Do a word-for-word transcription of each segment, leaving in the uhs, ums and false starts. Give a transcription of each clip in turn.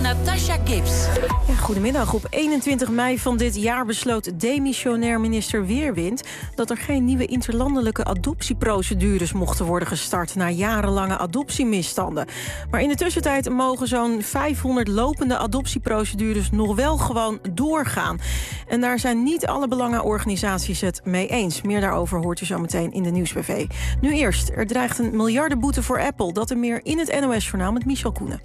Natasha Gibbs. Ja, goedemiddag. Op eenentwintig mei van dit jaar besloot demissionair minister Weerwind dat er geen nieuwe interlandelijke adoptieprocedures mochten worden gestart na jarenlange adoptiemisstanden. Maar in de tussentijd mogen zo'n vijfhonderd lopende adoptieprocedures nog wel gewoon doorgaan. En daar zijn niet alle belangenorganisaties het mee eens. Meer daarover hoort u zo meteen in de Nieuwsbv. Nu eerst, er dreigt een miljardenboete voor Apple. Dat en meer in het N O S-journaal met Michel Koenen.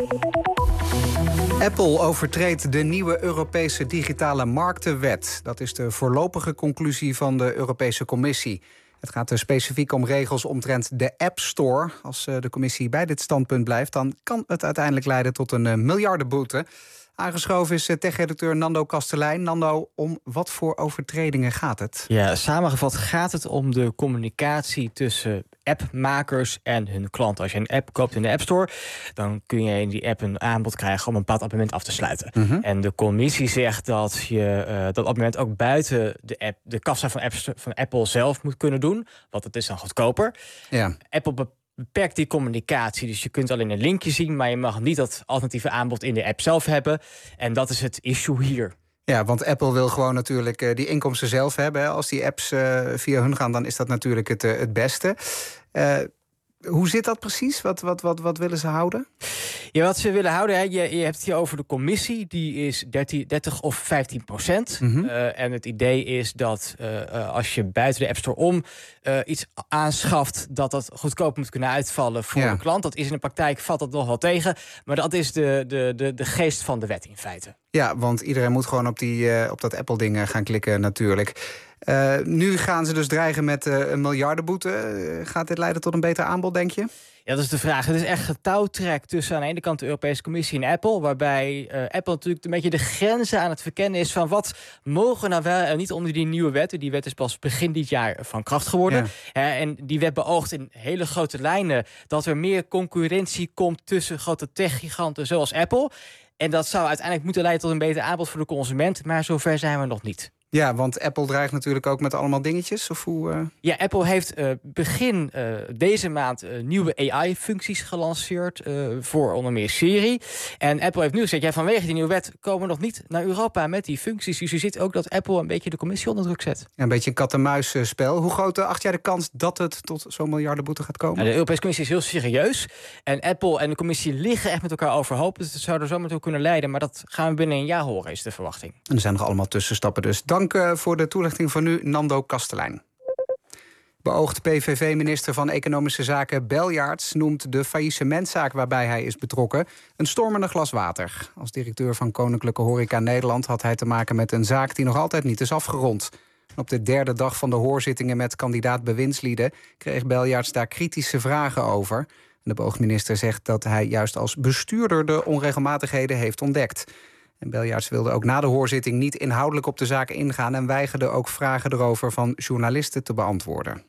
Apple overtreedt de nieuwe Europese digitale marktenwet. Dat is de voorlopige conclusie van de Europese Commissie. Het gaat er specifiek om regels omtrent de App Store. Als de commissie bij dit standpunt blijft, dan kan het uiteindelijk leiden tot een miljardenboete. Aangeschoven is tech-redacteur Nando Kastelein. Nando, om wat voor overtredingen gaat het? Ja, samengevat gaat het om de communicatie tussen appmakers en hun klanten. Als je een app koopt in de App Store, dan kun je in die app een aanbod krijgen om een bepaald abonnement af te sluiten. Mm-hmm. En de commissie zegt dat je uh, dat abonnement ook buiten de app, de kassa van, apps, van Apple zelf moet kunnen doen. Want het is dan goedkoper. Ja. Apple be- beperkt die communicatie. Dus je kunt alleen een linkje zien, maar je mag niet dat alternatieve aanbod in de app zelf hebben. En dat is het issue hier. Ja, want Apple wil gewoon natuurlijk uh, die inkomsten zelf hebben. Hè. Als die apps uh, via hun gaan, dan is dat natuurlijk het, uh, het beste. Uh, hoe zit dat precies? Wat, wat, wat, wat willen ze houden? Ja, wat ze willen houden, hè, je, je hebt het hier over de commissie. Die is dertig of vijftien procent. Mm-hmm. Uh, en het idee is dat uh, uh, als je buiten de App Store om uh, iets aanschaft, dat dat goedkoop moet kunnen uitvallen voor ja. de klant. Dat is in de praktijk, valt dat nog wel tegen. Maar dat is de, de, de, de geest van de wet in feite. Ja, want iedereen moet gewoon op, die, uh, op dat Apple-ding uh, gaan klikken natuurlijk. Uh, nu gaan ze dus dreigen met uh, een miljardenboete. Uh, gaat dit leiden tot een beter aanbod, denk je? Ja, dat is de vraag. Het is echt getouwtrek tussen aan de ene kant de Europese Commissie en Apple, waarbij uh, Apple natuurlijk een beetje de grenzen aan het verkennen is van wat mogen nou wel en niet onder die nieuwe wetten. Die wet is pas begin dit jaar van kracht geworden. Ja. Uh, en die wet beoogt in hele grote lijnen dat er meer concurrentie komt tussen grote techgiganten zoals Apple. En dat zou uiteindelijk moeten leiden tot een beter aanbod voor de consument, maar zover zijn we nog niet. Ja, want Apple dreigt natuurlijk ook met allemaal dingetjes. Of hoe, uh... Ja, Apple heeft uh, begin uh, deze maand uh, nieuwe A I-functies gelanceerd uh, voor onder meer Siri. En Apple heeft nu gezegd, ja, vanwege die nieuwe wet komen we nog niet naar Europa met die functies. Dus je ziet ook dat Apple een beetje de commissie onder druk zet. Ja, een beetje een kat-en-muis spel. Hoe groot acht jij de kans dat het tot zo'n miljardenboete gaat komen? Nou, de Europese Commissie is heel serieus. En Apple en de commissie liggen echt met elkaar overhoop. Dus het zou er zomaar toe kunnen leiden. Maar dat gaan we binnen een jaar horen, is de verwachting. En er zijn nog allemaal tussenstappen dus. Dank uh, voor de toelichting van nu, Nando Kastelein. Beoogd P V V-minister van Economische Zaken Beljaarts noemt de faillissementzaak waarbij hij is betrokken een stormende glas water. Als directeur van Koninklijke Horeca Nederland had hij te maken met een zaak die nog altijd niet is afgerond. Op de derde dag van de hoorzittingen met kandidaat bewindslieden kreeg Beljaarts daar kritische vragen over. De beoogd minister zegt dat hij juist als bestuurder de onregelmatigheden heeft ontdekt. En Beljaarts wilde ook na de hoorzitting niet inhoudelijk op de zaak ingaan en weigerde ook vragen erover van journalisten te beantwoorden.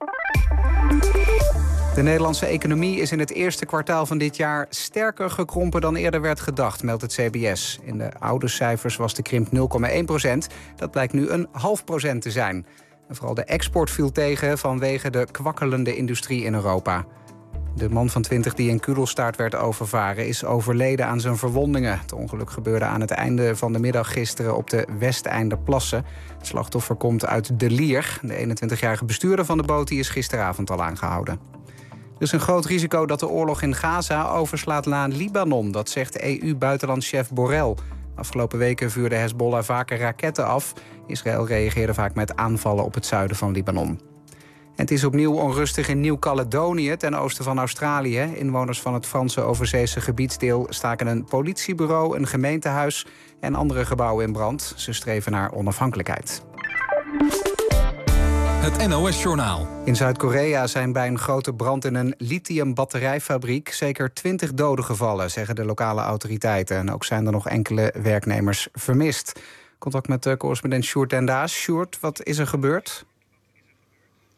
De Nederlandse economie is in het eerste kwartaal van dit jaar sterker gekrompen dan eerder werd gedacht, meldt het C B S. In de oude cijfers was de krimp nul komma één procent. Dat blijkt nu een half procent te zijn. En vooral de export viel tegen vanwege de kwakkelende industrie in Europa. De man van twintig die in Kudelstaart werd overvaren is overleden aan zijn verwondingen. Het ongeluk gebeurde aan het einde van de middag gisteren op de Westeinderplassen. Het slachtoffer komt uit De Lier. De eenentwintigjarige bestuurder van de boot die is gisteravond al aangehouden. Er is een groot risico dat de oorlog in Gaza overslaat naar Libanon. Dat zegt E U-buitenlandschef Borrell. Afgelopen weken vuurde Hezbollah vaker raketten af. Israël reageerde vaak met aanvallen op het zuiden van Libanon. Het is opnieuw onrustig in Nieuw-Caledonië, ten oosten van Australië. Inwoners van het Franse overzeese gebiedsdeel staken een politiebureau, een gemeentehuis en andere gebouwen in brand. Ze streven naar onafhankelijkheid. Het N O S-journaal. In Zuid-Korea zijn bij een grote brand in een lithiumbatterijfabriek zeker twintig doden gevallen, zeggen de lokale autoriteiten. En ook zijn er nog enkele werknemers vermist. Contact met de correspondent Sjoerd den Daas. Sjoerd, wat is er gebeurd?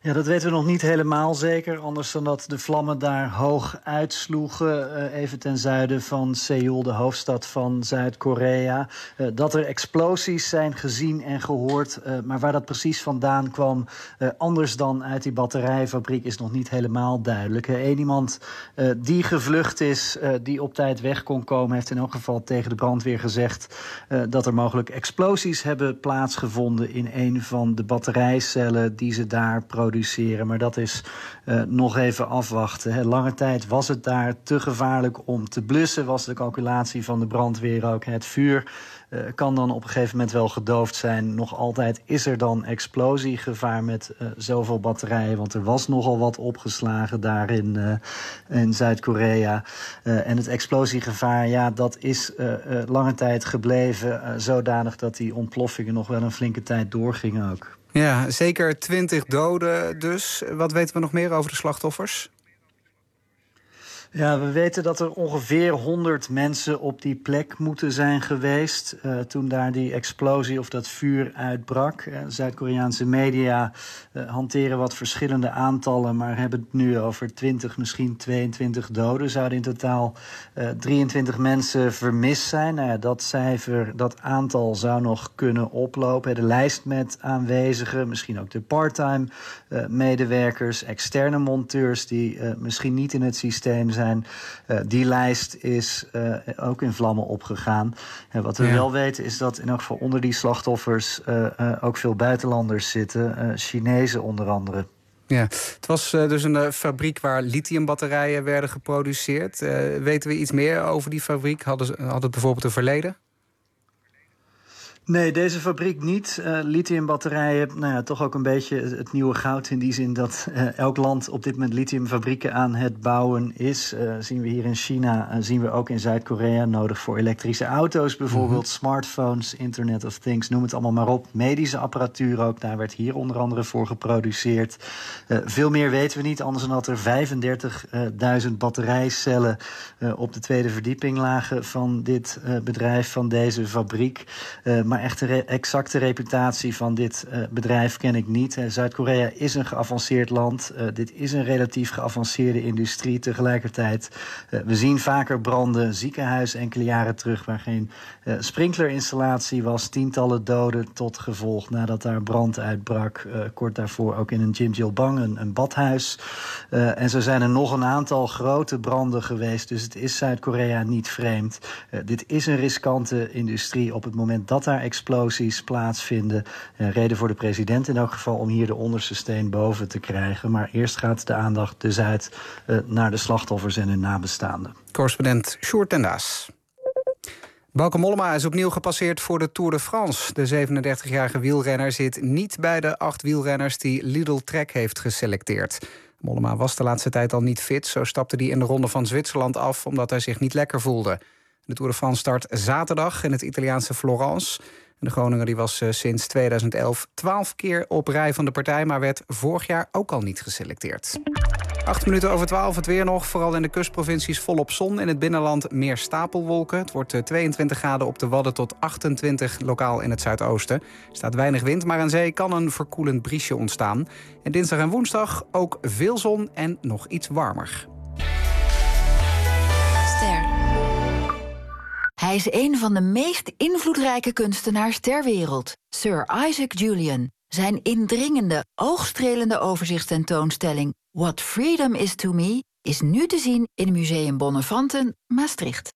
Ja, dat weten we nog niet helemaal zeker. Anders dan dat de vlammen daar hoog uitsloegen. Uh, even ten zuiden van Seoul, de hoofdstad van Zuid-Korea. Uh, dat er explosies zijn gezien en gehoord. Uh, maar waar dat precies vandaan kwam, uh, anders dan uit die batterijfabriek, is nog niet helemaal duidelijk. Uh, Eén iemand uh, die gevlucht is, uh, die op tijd weg kon komen, heeft in elk geval tegen de brandweer gezegd uh, dat er mogelijk explosies hebben plaatsgevonden in een van de batterijcellen die ze daar produceren. Maar dat is uh, nog even afwachten. Hè. Lange tijd was het daar te gevaarlijk om te blussen, was de calculatie van de brandweer ook. Het vuur uh, kan dan op een gegeven moment wel gedoofd zijn. Nog altijd is er dan explosiegevaar met uh, zoveel batterijen, want er was nogal wat opgeslagen daar in, uh, in Zuid-Korea. Uh, en het explosiegevaar, ja, dat is uh, uh, lange tijd gebleven, uh, zodanig dat die ontploffingen nog wel een flinke tijd doorgingen ook. Ja, zeker twintig doden dus. Wat weten we nog meer over de slachtoffers? Ja, we weten dat er ongeveer honderd mensen op die plek moeten zijn geweest Uh, toen daar die explosie of dat vuur uitbrak. Uh, Zuid-Koreaanse media uh, hanteren wat verschillende aantallen, maar hebben het nu over twintig, misschien tweeëntwintig doden. Zouden in totaal uh, drieëntwintig mensen vermist zijn. Nou ja, dat cijfer, dat aantal zou nog kunnen oplopen. De lijst met aanwezigen, misschien ook de part-time uh, medewerkers, externe monteurs die uh, misschien niet in het systeem zijn. Uh, die lijst is uh, ook in vlammen opgegaan. En wat we ja. wel weten is dat in elk geval onder die slachtoffers uh, uh, ook veel buitenlanders zitten. Uh, Chinezen onder andere. Ja, het was uh, dus een uh, fabriek waar lithiumbatterijen werden geproduceerd. Uh, weten we iets meer over die fabriek? Hadden ze, had het bijvoorbeeld een verleden? Nee, deze fabriek niet. Uh, lithiumbatterijen, nou ja, toch ook een beetje het nieuwe goud in die zin dat uh, elk land op dit moment lithiumfabrieken aan het bouwen is. Uh, zien we hier in China, uh, zien we ook in Zuid-Korea, nodig voor elektrische auto's bijvoorbeeld, mm-hmm. smartphones, Internet of Things, noem het allemaal maar op. Medische apparatuur ook, daar werd hier onder andere voor geproduceerd. Uh, veel meer weten we niet, anders dan dat er vijfendertigduizend batterijcellen uh, op de tweede verdieping lagen van dit uh, bedrijf, van deze fabriek. Uh, maar echt de re- exacte reputatie van dit uh, bedrijf ken ik niet. Uh, Zuid-Korea is een geavanceerd land. Uh, dit is een relatief geavanceerde industrie. Tegelijkertijd, uh, we zien vaker branden, ziekenhuis enkele jaren terug waar geen uh, sprinklerinstallatie was. Tientallen doden tot gevolg nadat daar brand uitbrak. Uh, kort daarvoor ook in een Jimjilbang, een, een badhuis. Uh, en zo zijn er nog een aantal grote branden geweest. Dus het is Zuid-Korea niet vreemd. Uh, dit is een riskante industrie op het moment dat daar explosies plaatsvinden. Uh, reden voor de president in elk geval om hier de onderste steen boven te krijgen. Maar eerst gaat de aandacht dus uit uh, naar de slachtoffers en hun nabestaanden. Correspondent Sjoerd ten Daas. Bauke Mollema is opnieuw gepasseerd voor de Tour de France. De zevenendertigjarige wielrenner zit niet bij de acht wielrenners die Lidl Trek heeft geselecteerd. Mollema was de laatste tijd al niet fit. Zo stapte hij in de Ronde van Zwitserland af omdat hij zich niet lekker voelde. De Tour de France start zaterdag in het Italiaanse Florence. De Groninger die was uh, sinds tweeduizend elf twaalf keer op rij van de partij, maar werd vorig jaar ook al niet geselecteerd. Acht minuten over twaalf, het weer nog. Vooral in de kustprovincies volop zon. In het binnenland meer stapelwolken. Het wordt uh, tweeëntwintig graden op de Wadden tot achtentwintig lokaal in het zuidoosten. Er staat weinig wind, maar aan zee kan een verkoelend briesje ontstaan. En dinsdag en woensdag ook veel zon en nog iets warmer. Ster. Hij is een van de meest invloedrijke kunstenaars ter wereld, Sir Isaac Julian. Zijn indringende, oogstrelende overzichtstentoonstelling What Freedom Is To Me is nu te zien in Museum Bonnefanten, Maastricht.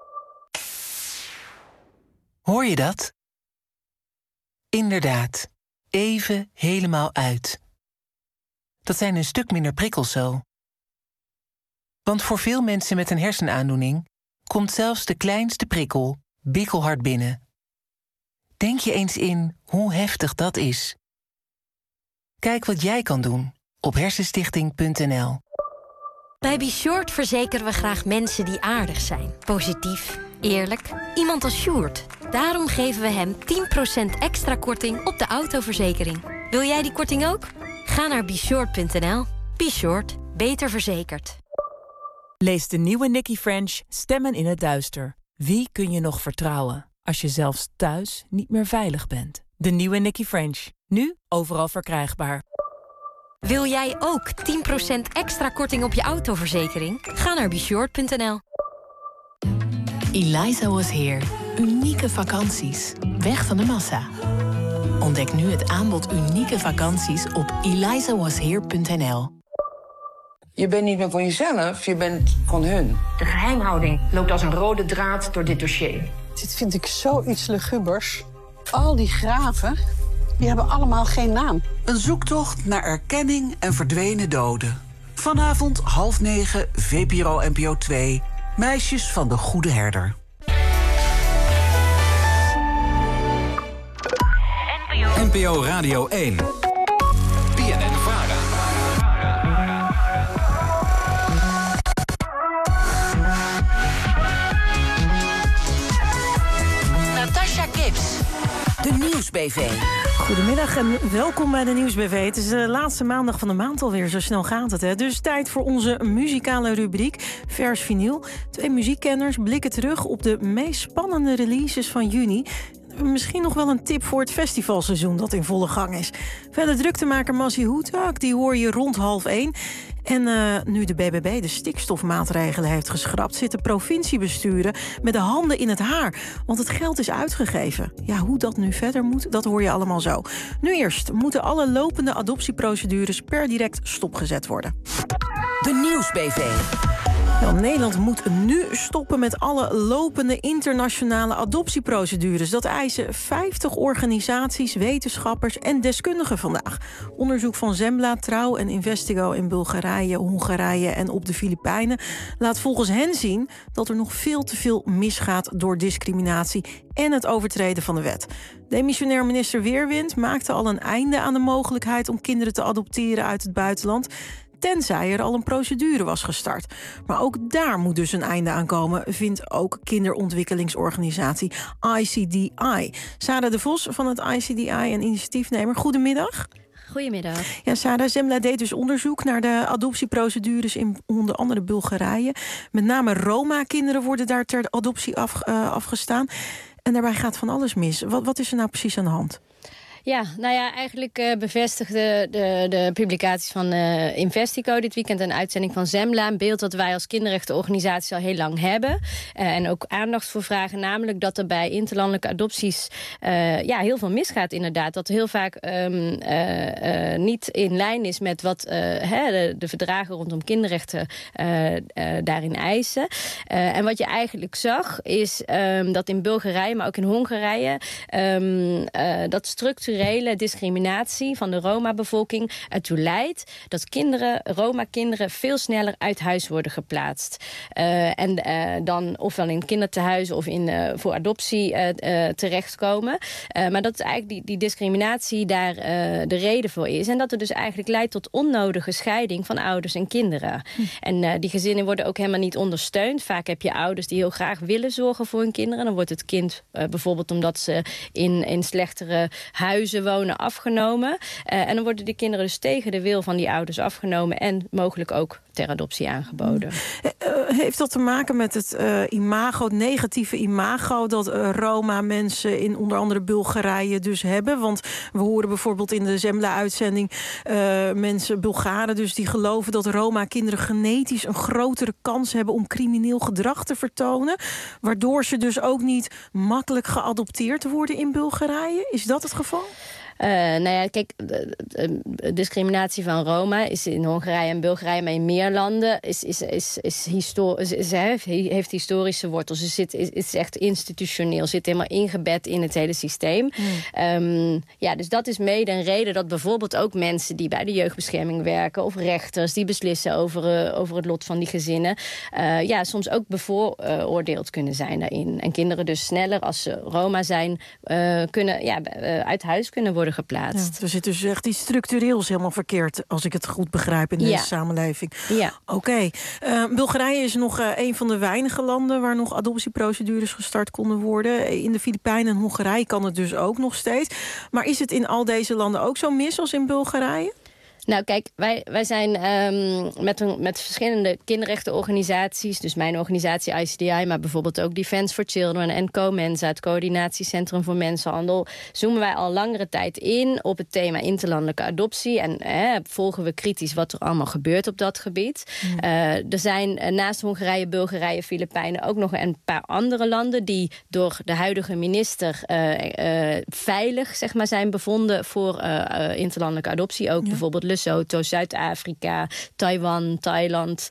Hoor je dat? Inderdaad, even helemaal uit. Dat zijn een stuk minder prikkels zo. Want voor veel mensen met een hersenaandoening komt zelfs de kleinste prikkel bikkelhard binnen. Denk je eens in hoe heftig dat is. Kijk wat jij kan doen op hersenstichting punt n l. Bij Be-Short verzekeren we graag mensen die aardig zijn. Positief, eerlijk, iemand als Sjoerd. Daarom geven we hem tien procent extra korting op de autoverzekering. Wil jij die korting ook? Ga naar be short punt n l. Be-Short, beter verzekerd. Lees de nieuwe Nicky French Stemmen in het duister. Wie kun je nog vertrouwen als je zelfs thuis niet meer veilig bent? De nieuwe Nicky French. Nu overal verkrijgbaar. Wil jij ook tien procent extra korting op je autoverzekering? Ga naar beshort punt n l. Eliza Was Here. Unieke vakanties. Weg van de massa. Ontdek nu het aanbod unieke vakanties op eliza was here punt n l. Je bent niet meer van jezelf, je bent van hun. De geheimhouding loopt als een rode draad door dit dossier. Dit vind ik zoiets lugubers. Al die graven, die hebben allemaal geen naam. Een zoektocht naar erkenning en verdwenen doden. Vanavond half negen, V P R O N P O twee. Meisjes van de Goede Herder. N P O Radio één. B N N Vara. Natasha Gibbs. De Nieuwsbv. Goedemiddag en welkom bij de Nieuwsbv. Het is de laatste maandag van de maand alweer, zo snel gaat het. Hè? Dus tijd voor onze muzikale rubriek Vers Vinyl. Twee muziekkenners blikken terug op de meest spannende releases van juni. Misschien nog wel een tip voor het festivalseizoen dat in volle gang is. Verder druktemaker Massie Hoetak, die hoor je rond half één. En uh, nu de B B B de stikstofmaatregelen heeft geschrapt, zitten provinciebesturen met de handen in het haar. Want het geld is uitgegeven. Ja, hoe dat nu verder moet, dat hoor je allemaal zo. Nu eerst moeten alle lopende adoptieprocedures per direct stopgezet worden. De Nieuwsbv. Nou, Nederland moet nu stoppen met alle lopende internationale adoptieprocedures. Dat eisen vijftig organisaties, wetenschappers en deskundigen vandaag. Onderzoek van Zembla, Trouw en Investigo in Bulgarije, Hongarije en op de Filipijnen laat volgens hen zien dat er nog veel te veel misgaat door discriminatie en het overtreden van de wet. Demissionair minister Weerwind maakte al een einde aan de mogelijkheid om kinderen te adopteren uit het buitenland, tenzij er al een procedure was gestart. Maar ook daar moet dus een einde aan komen, vindt ook kinderontwikkelingsorganisatie I C D I. Sarah de Vos van het I C D I en initiatiefnemer, goedemiddag. Goedemiddag. Ja, Sarah, Zembla deed dus onderzoek naar de adoptieprocedures in onder andere Bulgarije. Met name Roma-kinderen worden daar ter adoptie af, uh, afgestaan. En daarbij gaat van alles mis. Wat, wat is er nou precies aan de hand? Ja, nou ja, eigenlijk uh, bevestigde de, de publicaties van uh, Investico dit weekend een uitzending van Zembla. Een beeld dat wij als kinderrechtenorganisatie al heel lang hebben. Uh, en ook aandacht voor vragen, namelijk dat er bij interlandelijke adopties uh, ja, heel veel misgaat inderdaad. Dat heel vaak um, uh, uh, niet in lijn is met wat uh, hè, de, de verdragen rondom kinderrechten uh, uh, daarin eisen. Uh, en wat je eigenlijk zag is um, dat in Bulgarije, maar ook in Hongarije, um, uh, dat structureel discriminatie van de Roma-bevolking ertoe leidt dat kinderen, Roma-kinderen veel sneller uit huis worden geplaatst. Uh, en uh, dan ofwel in kindertehuizen of in, uh, voor adoptie uh, uh, terechtkomen. Uh, maar dat eigenlijk die, die discriminatie daar uh, de reden voor is. En dat het dus eigenlijk leidt tot onnodige scheiding van ouders en kinderen. Hm. En uh, die gezinnen worden ook helemaal niet ondersteund. Vaak heb je ouders die heel graag willen zorgen voor hun kinderen. Dan wordt het kind uh, bijvoorbeeld omdat ze in, in slechtere huizen wonen afgenomen. Uh, en dan worden de kinderen dus tegen de wil van die ouders afgenomen en mogelijk ook ter adoptie aangeboden. Uh, heeft dat te maken met het uh, imago, het negatieve imago dat uh, Roma-mensen in onder andere Bulgarije dus hebben? Want we horen bijvoorbeeld in de Zembla-uitzending uh, mensen, Bulgaren dus, die geloven dat Roma-kinderen genetisch een grotere kans hebben om crimineel gedrag te vertonen, waardoor ze dus ook niet makkelijk geadopteerd worden in Bulgarije. Is dat het geval? Uh, nou ja, kijk, de, de, de discriminatie van Roma is in Hongarije en Bulgarije, maar in meer landen is, is, is, is historisch, is, is, heeft historische wortels. Dus het is, is echt institutioneel, zit helemaal ingebed in het hele systeem. Mm. Um, ja, dus dat is mede een reden dat bijvoorbeeld ook mensen die bij de jeugdbescherming werken of rechters die beslissen over, uh, over het lot van die gezinnen, uh, ja, soms ook bevooroordeeld kunnen zijn daarin. En kinderen dus sneller, als ze Roma zijn, uh, kunnen, ja, uh, uit huis kunnen worden geplaatst. Ja, er zit dus echt iets structureels helemaal verkeerd, als ik het goed begrijp, in deze ja. samenleving. Ja. Oké. Okay. Uh, Bulgarije is nog uh, een van de weinige landen waar nog adoptieprocedures gestart konden worden. In de Filipijnen en Hongarije kan het dus ook nog steeds. Maar is het in al deze landen ook zo mis als in Bulgarije? Nou kijk, wij, wij zijn um, met, een, met verschillende kinderrechtenorganisaties... dus mijn organisatie I C D I, maar bijvoorbeeld ook Defence for Children... en CoMensa, het coördinatiecentrum voor mensenhandel... zoomen wij al langere tijd in op het thema interlandelijke adoptie... en eh, volgen we kritisch wat er allemaal gebeurt op dat gebied. Mm. Uh, er zijn uh, naast Hongarije, Bulgarije, Filipijnen... ook nog een paar andere landen die door de huidige minister... Uh, uh, veilig zeg maar, zijn bevonden voor uh, uh, interlandelijke adoptie. Ook ja. bijvoorbeeld Lesotho, Zuid-Afrika, Taiwan, Thailand.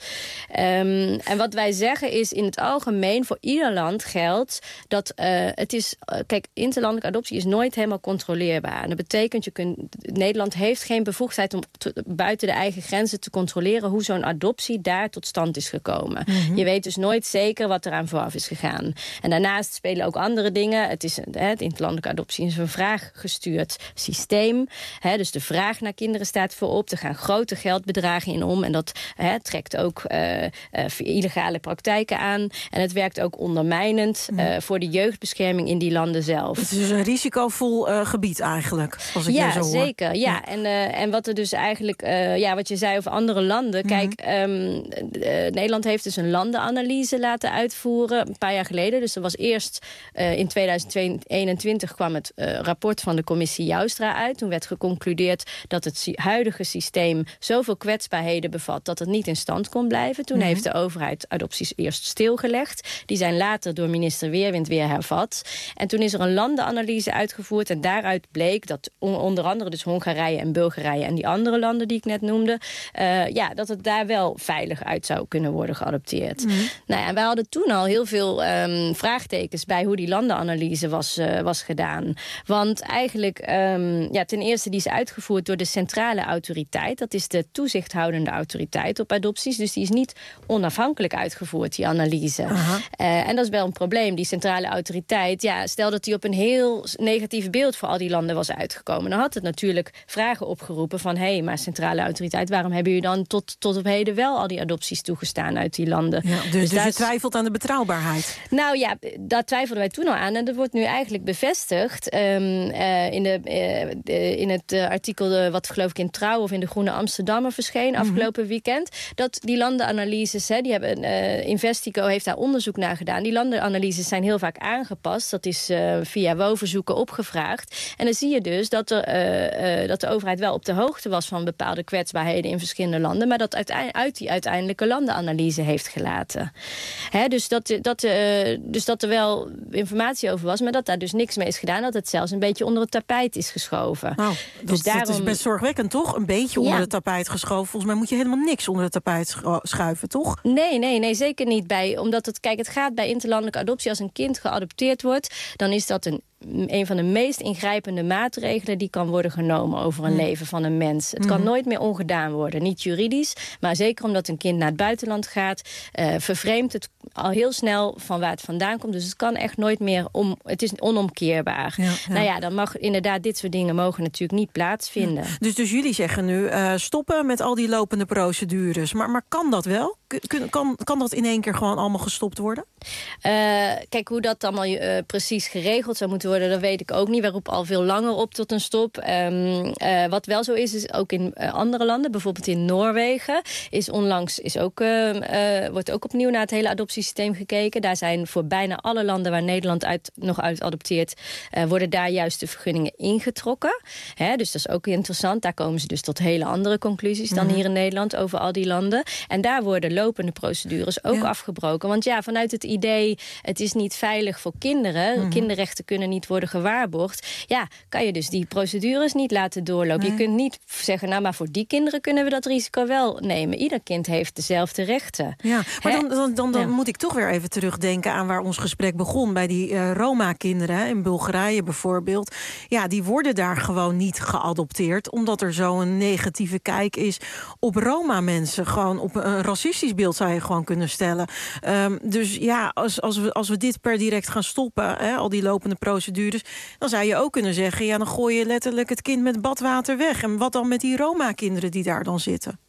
Um, en wat wij zeggen is in het algemeen voor ieder land geldt dat uh, het is... Uh, kijk, interlandelijke adoptie is nooit helemaal controleerbaar. En dat betekent, je kunt, Nederland heeft geen bevoegdheid om te, buiten de eigen grenzen te controleren hoe zo'n adoptie daar tot stand is gekomen. Mm-hmm. Je weet dus nooit zeker wat eraan vooraf is gegaan. En daarnaast spelen ook andere dingen. Het is hè, het interlandelijke adoptie is een vraaggestuurd systeem. Hè, dus de vraag naar kinderen staat voorop. Er gaan grote geldbedragen in om. En dat hè, trekt ook uh, uh, illegale praktijken aan. En het werkt ook ondermijnend uh, mm. voor de jeugdbescherming in die landen zelf. Het is dus een risicovol uh, gebied eigenlijk, als ik ja, je zo hoor. Zeker, ja, ja. En, uh, en wat er dus eigenlijk, uh, ja, wat je zei over andere landen. Mm. Kijk, um, uh, Nederland heeft dus een landenanalyse laten uitvoeren een paar jaar geleden. Dus er was eerst uh, in tweeduizend eenentwintig kwam het uh, rapport van de commissie Joustra uit. Toen werd geconcludeerd dat het huidige systeem zoveel kwetsbaarheden bevat dat het niet in stand kon blijven. Toen mm-hmm. heeft de overheid adopties eerst stilgelegd. Die zijn later door minister Weerwind weer hervat. En toen is er een landenanalyse uitgevoerd en daaruit bleek dat onder andere dus Hongarije en Bulgarije en die andere landen die ik net noemde, uh, ja, dat het daar wel veilig uit zou kunnen worden geadopteerd. Mm-hmm. Nou ja, wij hadden toen al heel veel um, vraagtekens bij hoe die landenanalyse was, uh, was gedaan. Want eigenlijk, um, ja, ten eerste die is uitgevoerd door de centrale autoriteit. Dat is de toezichthoudende autoriteit op adopties. Dus die is niet onafhankelijk uitgevoerd, die analyse. Uh, en dat is wel een probleem. Die centrale autoriteit, ja, stel dat die op een heel negatief beeld voor al die landen was uitgekomen. Dan had het natuurlijk vragen opgeroepen van, hé, hey, maar centrale autoriteit, waarom hebben jullie dan tot, tot op heden wel al die adopties toegestaan uit die landen? Ja, dus dus, dus je twijfelt aan de betrouwbaarheid? Nou ja, daar twijfelden wij toen al aan. En dat wordt nu eigenlijk bevestigd um, uh, in, de, uh, de, in het uh, artikel uh, wat geloof ik in Trouw of in de Groene Amsterdammer verscheen mm-hmm. afgelopen weekend. Dat die landenanalyses, hè, die hebben uh, Investico heeft daar onderzoek naar gedaan. Die landenanalyses zijn heel vaak aangepast. Dat is uh, via WOW-verzoeken opgevraagd. En dan zie je dus dat, er, uh, uh, dat de overheid wel op de hoogte was van bepaalde kwetsbaarheden in verschillende landen, maar dat uiteindelijk uit die uiteindelijke landenanalyse heeft gelaten. Hè, dus, dat, dat, uh, dus dat er wel informatie over was, maar dat daar dus niks mee is gedaan. Dat het zelfs een beetje onder het tapijt is geschoven. Nou, dus dat, daarom... dat is best zorgwekkend, toch? Een beetje onder ja. het tapijt geschoven. Volgens mij moet je helemaal niks onder het tapijt schuiven, toch? Nee, nee, nee, zeker niet. Bij, omdat het, kijk, het gaat bij interlandelijke adoptie, als een kind geadopteerd wordt, dan is dat een een van de meest ingrijpende maatregelen die kan worden genomen over een mm. leven van een mens. Het mm. kan nooit meer ongedaan worden. Niet juridisch, maar zeker omdat een kind naar het buitenland gaat, uh, vervreemdt het al heel snel van waar het vandaan komt. Dus het kan echt nooit meer om. Het is onomkeerbaar. Ja, ja. Nou ja, dan mag inderdaad dit soort dingen mogen natuurlijk niet plaatsvinden. Ja. Dus, dus jullie zeggen nu uh, stoppen met al die lopende procedures. Maar, maar kan dat wel? Kan, kan, kan dat in één keer gewoon allemaal gestopt worden? Uh, kijk, hoe dat allemaal uh, precies geregeld zou moeten worden, dat weet ik ook niet. We roepen al veel langer op tot een stop. Um, uh, wat wel zo is, is ook in uh, andere landen, bijvoorbeeld in Noorwegen, is onlangs is ook, uh, uh, wordt ook opnieuw naar het hele adoptiesysteem gekeken. Daar zijn voor bijna alle landen waar Nederland uit, nog uit adopteert, uh, worden daar juist de vergunningen ingetrokken. Hè, dus dat is ook interessant. Daar komen ze dus tot hele andere conclusies dan mm-hmm. hier in Nederland over al die landen. En daar worden lopende procedures ook ja. afgebroken. Want ja, vanuit het idee, het is niet veilig voor kinderen. Mm-hmm. Kinderrechten kunnen niet worden gewaarborgd. Ja, kan je dus die procedures niet laten doorlopen. Nee. Je kunt niet zeggen, nou, maar voor die kinderen kunnen we dat risico wel nemen. Ieder kind heeft dezelfde rechten. Ja, maar dan, dan, dan, dan ja. moet ik toch weer even terugdenken aan waar ons gesprek begon. Bij die uh, Roma-kinderen in Bulgarije bijvoorbeeld. Ja, die worden daar gewoon niet geadopteerd, omdat er zo'n negatieve kijk is op Roma-mensen. Gewoon op een racistisch beeld zou je gewoon kunnen stellen. Um, dus ja, als, als, we, als we dit per direct gaan stoppen, hè, al die lopende procedures, dan zou je ook kunnen zeggen, ja, dan gooi je letterlijk het kind met badwater weg. En wat dan met die Roma-kinderen die daar dan zitten?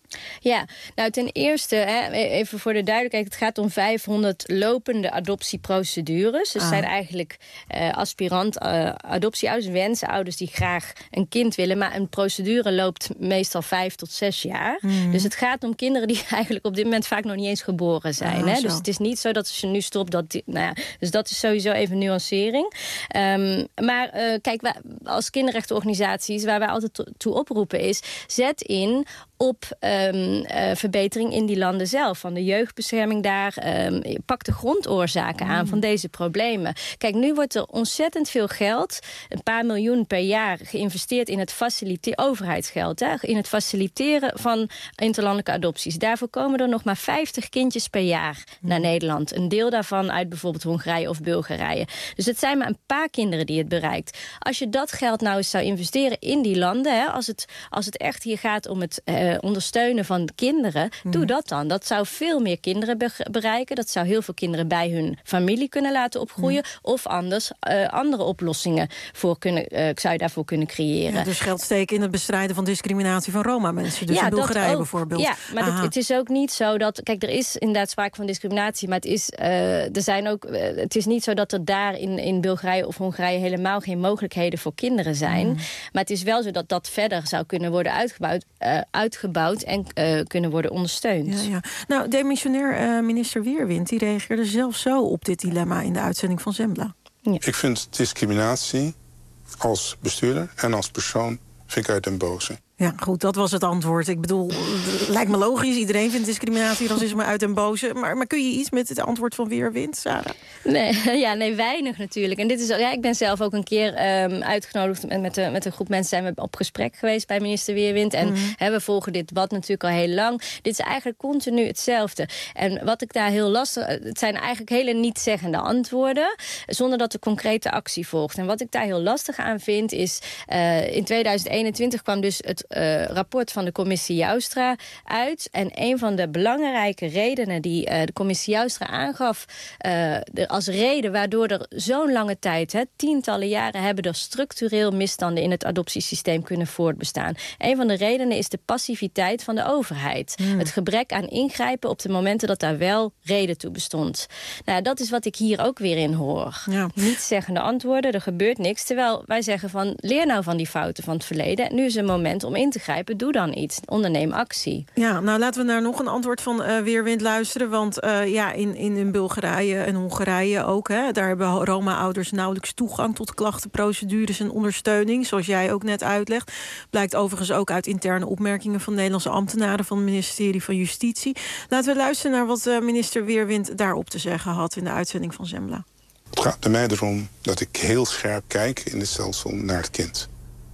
Ja, nou ten eerste, hè, even voor de duidelijkheid, het gaat om vijfhonderd lopende adoptieprocedures. Dus Ah. zijn eigenlijk uh, aspirant uh, adoptieouders, wensouders die graag een kind willen. Maar een procedure loopt meestal vijf tot zes jaar. Mm. Dus het gaat om kinderen die eigenlijk op dit moment vaak nog niet eens geboren zijn. Ah, hè? zo. Dus het is niet zo dat als je nu stopt, dat die, nou ja, dus dat is sowieso even nuancering. Um, maar uh, kijk, wij, als kinderrechtenorganisaties, waar wij altijd to- toe oproepen is, zet in op um, uh, verbetering in die landen zelf. Van de jeugdbescherming daar. Um, pak de grondoorzaken mm. aan van deze problemen. Kijk, nu wordt er ontzettend veel geld, een paar miljoen per jaar, geïnvesteerd in het faciliteren, overheidsgeld, hè, in het faciliteren van interlandelijke adopties. Daarvoor komen er nog maar vijftig kindjes per jaar mm. naar Nederland. Een deel daarvan uit bijvoorbeeld Hongarije of Bulgarije. Dus het zijn maar een paar kinderen die het bereikt. Als je dat geld nou eens zou investeren in die landen, hè, als, het, als het echt hier gaat om het uh, ondersteunen van kinderen, mm. doe dat dan. Dat zou veel meer kinderen be- bereiken. Dat zou heel veel kinderen bij hun familie kunnen laten opgroeien. Mm. Of anders uh, andere oplossingen voor kunnen, uh, zou je daarvoor kunnen creëren. Ja, dus geld steken in het bestrijden van discriminatie van Roma-mensen. Dus ja, in Bulgarije ook, bijvoorbeeld. Ja, maar het, het is ook niet zo dat... Kijk, er is inderdaad sprake van discriminatie, maar het is, uh, er zijn ook, uh, het is niet zo dat er daar in, in Bulgarije of Hongarije helemaal geen mogelijkheden voor kinderen zijn. Mm. Maar het is wel zo dat dat verder zou kunnen worden uitgebouwd, uh, uitgebouwd en uh, kunnen worden ondersteund. Ja, ja. Nou, demissionair uh, minister Weerwind, die reageerde zelf zo op dit dilemma in de uitzending van Zembla. Ja. Ik vind discriminatie als bestuurder en als persoon vind ik uit den boze. Ja, goed, dat was het antwoord. Ik bedoel, het lijkt me logisch. Iedereen vindt discriminatie, racisme uit den boze. Maar, maar kun je iets met het antwoord van Weerwind, Sarah? Nee, ja, nee, weinig natuurlijk. En dit is, ja, ik ben zelf ook een keer um, uitgenodigd met, met, de, met een groep mensen. Zijn we op gesprek geweest bij minister Weerwind. En mm. hè, we volgen dit debat natuurlijk al heel lang. Dit is eigenlijk continu hetzelfde. En wat ik daar heel lastig... Het zijn eigenlijk hele niet-zeggende antwoorden, zonder dat er concrete actie volgt. En wat ik daar heel lastig aan vind is... Uh, in tweeduizend eenentwintig kwam dus het Uh, rapport van de commissie Joustra uit. En een van de belangrijke redenen die uh, de commissie Joustra aangaf uh, de, als reden waardoor er zo'n lange tijd, hè, tientallen jaren, hebben er structureel misstanden in het adoptiesysteem kunnen voortbestaan. Een van de redenen is de passiviteit van de overheid. Hmm. Het gebrek aan ingrijpen op de momenten dat daar wel reden toe bestond. Nou, dat is wat ik hier ook weer in hoor. Ja. Niet zeggende antwoorden, er gebeurt niks. Terwijl wij zeggen van, leer nou van die fouten van het verleden. En nu is een moment om in te grijpen, doe dan iets. Onderneem actie. Ja, nou laten we naar nog een antwoord van uh, Weerwind luisteren. Want uh, ja, in, in, in Bulgarije en Hongarije ook, hè, daar hebben Roma-ouders nauwelijks toegang tot klachtenprocedures en ondersteuning, zoals jij ook net uitlegt. Blijkt overigens ook uit interne opmerkingen van Nederlandse ambtenaren van het ministerie van Justitie. Laten we luisteren naar wat uh, minister Weerwind daarop te zeggen had in de uitzending van Zembla. Het gaat bij mij erom dat ik heel scherp kijk in het stelsel naar het kind.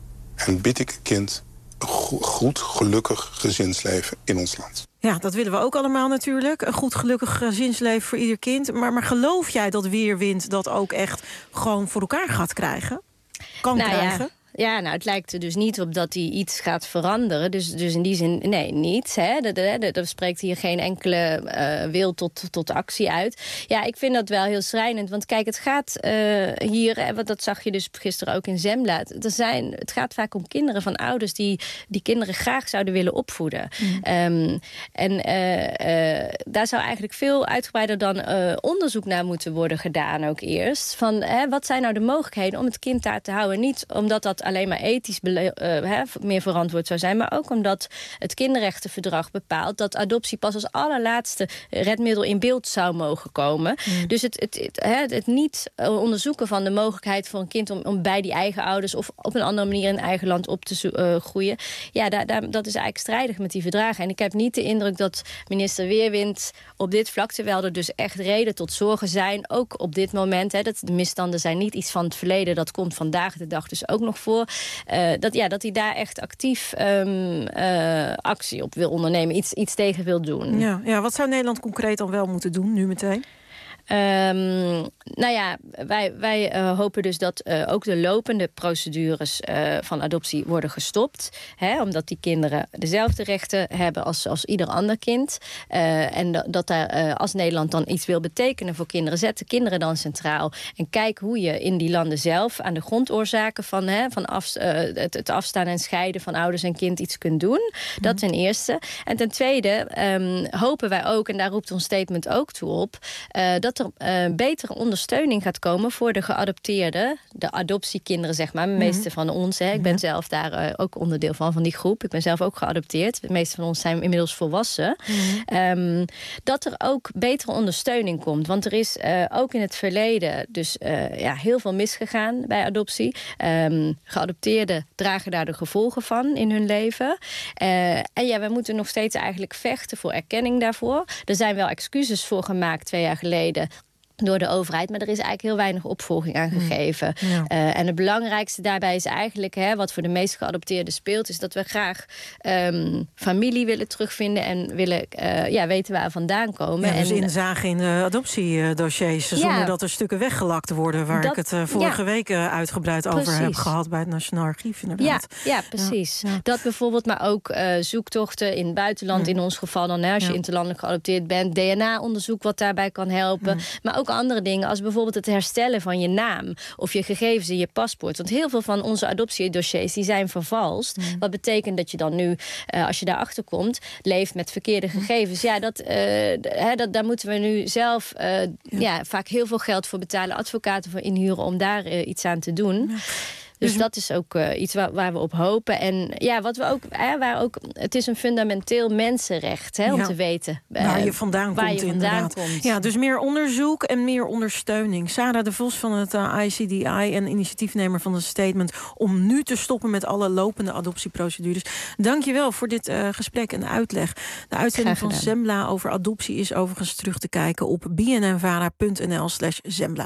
En bid ik het kind een goed, gelukkig gezinsleven in ons land. Ja, dat willen we ook allemaal natuurlijk. Een goed, gelukkig gezinsleven voor ieder kind. Maar, maar geloof jij dat Weerwind dat ook echt gewoon voor elkaar gaat krijgen? Kan nou krijgen? Ja. Ja, nou, het lijkt er dus niet op dat hij iets gaat veranderen. Dus, dus in die zin, nee, niet. Hè. Er spreekt hier geen enkele uh, wil tot, tot actie uit. Ja, ik vind dat wel heel schrijnend. Want kijk, het gaat uh, hier, want dat zag je dus gisteren ook in Zembla. Er zijn, het gaat vaak om kinderen van ouders die die kinderen graag zouden willen opvoeden. Mm. Um, en uh, uh, daar zou eigenlijk veel uitgebreider dan uh, onderzoek naar moeten worden gedaan ook eerst. Van, hè, wat zijn nou de mogelijkheden om het kind daar te houden? Niet omdat dat alleen maar ethisch bele- uh, he, meer verantwoord zou zijn, maar ook omdat het kinderrechtenverdrag bepaalt dat adoptie pas als allerlaatste redmiddel in beeld zou mogen komen. Mm. Dus het, het, het, het, het niet onderzoeken van de mogelijkheid voor een kind om, om bij die eigen ouders of op een andere manier in eigen land op te uh, groeien, ja, daar, daar, dat is eigenlijk strijdig met die verdragen. En ik heb niet de indruk dat minister Weerwind op dit vlak, terwijl er dus echt reden tot zorgen zijn, ook op dit moment, hè, dat de misstanden zijn niet iets van het verleden, dat komt vandaag de dag dus ook nog voor. Uh, dat, ja, dat hij daar echt actief um, uh, actie op wil ondernemen. Iets, iets tegen wil doen. Ja, ja, wat zou Nederland concreet dan wel moeten doen, nu meteen? Um, nou ja, wij, wij uh, hopen dus dat uh, ook de lopende procedures uh, van adoptie worden gestopt. Hè, omdat die kinderen dezelfde rechten hebben als, als ieder ander kind. Uh, en dat, dat daar, uh, als Nederland dan iets wil betekenen voor kinderen, zet de kinderen dan centraal. En kijk hoe je in die landen zelf aan de grondoorzaken van, hè, van af, uh, het, het afstaan en scheiden van ouders en kind iets kunt doen. Mm. Dat ten eerste. En ten tweede um, hopen wij ook, en daar roept ons statement ook toe op, uh, dat er uh, betere ondersteuning gaat komen voor de geadopteerden, de adoptiekinderen, zeg maar. De meeste mm-hmm. van ons, hè. Ik ben ja. zelf daar uh, ook onderdeel van, van die groep. Ik ben zelf ook geadopteerd. De meeste van ons zijn inmiddels volwassen. Mm-hmm. Um, dat er ook betere ondersteuning komt. Want er is uh, ook in het verleden dus uh, ja, heel veel misgegaan bij adoptie. Um, geadopteerden dragen daar de gevolgen van in hun leven. Uh, en ja, we moeten nog steeds eigenlijk vechten voor erkenning daarvoor. Er zijn wel excuses voor gemaakt twee jaar geleden door de overheid, maar er is eigenlijk heel weinig opvolging aan gegeven. Ja. Uh, en het belangrijkste daarbij is eigenlijk, hè, wat voor de meeste geadopteerden speelt, is dat we graag um, familie willen terugvinden en willen uh, ja, weten waar we vandaan komen. Ja, dus en, inzagen in de adoptiedossiers, ja, zonder dat er stukken weggelakt worden, waar dat, ik het uh, vorige ja, week uh, uitgebreid over precies. heb gehad bij het Nationaal Archief, inderdaad. Ja, ja precies. Ja. Dat bijvoorbeeld, maar ook uh, zoektochten in het buitenland, ja. in ons geval dan, hè, als ja. je interlandelijk geadopteerd bent, D N A-onderzoek wat daarbij kan helpen, ja. maar ook andere dingen, als bijvoorbeeld het herstellen van je naam of je gegevens in je paspoort. Want heel veel van onze adoptiedossiers die zijn vervalst. Mm. Wat betekent dat je dan nu, uh, als je daarachter komt, leeft met verkeerde gegevens. Ja, dat, uh, hè, dat, daar moeten we nu zelf uh, ja. Ja, vaak heel veel geld voor betalen, advocaten voor inhuren om daar uh, iets aan te doen. Ja. Dus, dus dat is ook uh, iets waar, waar we op hopen. En ja, wat we ook, hè, waar ook, het is een fundamenteel mensenrecht, hè, om ja. te weten uh, waar je vandaan waar komt. Je vandaan komt. Ja, dus meer onderzoek en meer ondersteuning. Sarah de Vos van het uh, I C D I en initiatiefnemer van het statement om nu te stoppen met alle lopende adoptieprocedures. Dank je wel voor dit uh, gesprek en uitleg. De uitzending van Zembla over adoptie is overigens terug te kijken op b n n vara punt n l slash zembla.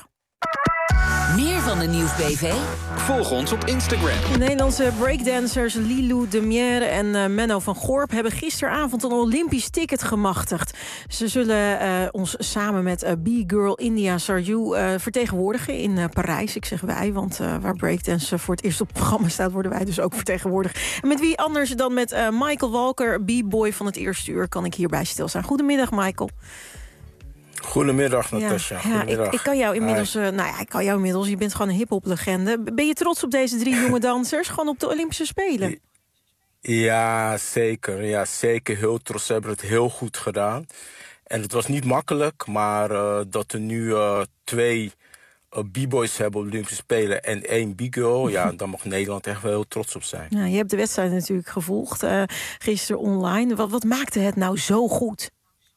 Meer van de Nieuws-B V? Volg ons op Instagram. De Nederlandse breakdancers Lilou de Mière en uh, Menno van Gorp hebben gisteravond een Olympisch ticket gemachtigd. Ze zullen uh, ons samen met uh, B-Girl India Sarju uh, vertegenwoordigen in uh, Parijs. Ik zeg wij, want uh, waar breakdance voor het eerst op het programma staat, worden wij dus ook vertegenwoordigd. En met wie anders dan met uh, Michael Walker, B-boy van het eerste uur, kan ik hierbij stilstaan. Goedemiddag, Michael. Goedemiddag, Natasja. Ja, Goedemiddag. Ja, ik, ik kan jou inmiddels, uh, nou ja, ik kan jou inmiddels, je bent gewoon een hiphop-legende. Ben je trots op deze drie jonge dansers, gewoon op de Olympische Spelen? Ja, zeker. Ja, zeker heel trots. Ze hebben het heel goed gedaan. En het was niet makkelijk, maar uh, dat er nu uh, twee uh, b-boys hebben op de Olympische Spelen en één b-girl, ja, daar mag Nederland echt wel heel trots op zijn. Ja, je hebt de wedstrijd natuurlijk gevolgd, uh, gisteren online. Wat, wat maakte het nou zo goed?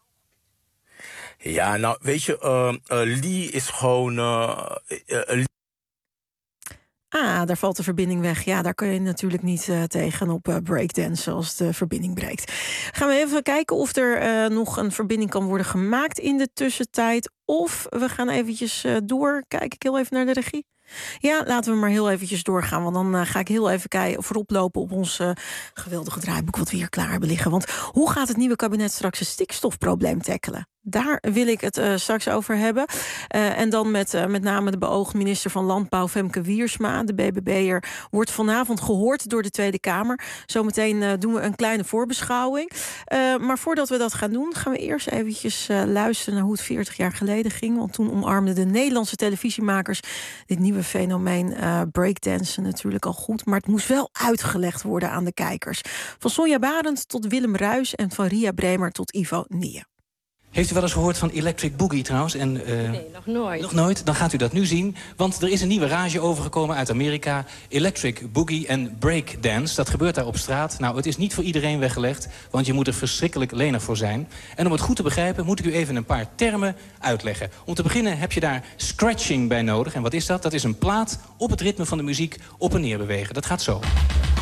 Ja, nou, weet je, uh, uh, Lee is gewoon... Uh, uh, Ah, daar valt de verbinding weg. Ja, daar kun je natuurlijk niet uh, tegen op uh, breakdance als de verbinding breekt. Gaan we even kijken of er uh, nog een verbinding kan worden gemaakt in de tussentijd. Of we gaan eventjes uh, door. Kijk ik heel even naar de regie. Ja, laten we maar heel eventjes doorgaan. Want dan uh, ga ik heel even kijken, voorop lopen op ons uh, geweldige draaiboek wat we hier klaar hebben liggen. Want hoe gaat het nieuwe kabinet straks het stikstofprobleem tackelen? Daar wil ik het uh, straks over hebben. Uh, en dan met, uh, met name de beoogd minister van Landbouw Femke Wiersma. De B B B'er wordt vanavond gehoord door de Tweede Kamer. Zometeen uh, doen we een kleine voorbeschouwing. Uh, maar voordat we dat gaan doen, gaan we eerst eventjes uh, luisteren naar hoe het veertig jaar geleden ging. Want toen omarmden de Nederlandse televisiemakers dit nieuwe fenomeen uh, breakdansen natuurlijk al goed. Maar het moest wel uitgelegd worden aan de kijkers. Van Sonja Barend tot Willem Ruijs en van Ria Bremer tot Ivo Nieën. Heeft u wel eens gehoord van Electric Boogie trouwens? En, uh, nee, nog nooit. Nog nooit? Dan gaat u dat nu zien. Want er is een nieuwe rage overgekomen uit Amerika. Electric Boogie en Breakdance. Dat gebeurt daar op straat. Nou, het is niet voor iedereen weggelegd. Want je moet er verschrikkelijk lenig voor zijn. En om het goed te begrijpen moet ik u even een paar termen uitleggen. Om te beginnen heb je daar scratching bij nodig. En wat is dat? Dat is een plaat op het ritme van de muziek op en neer bewegen. Dat gaat zo.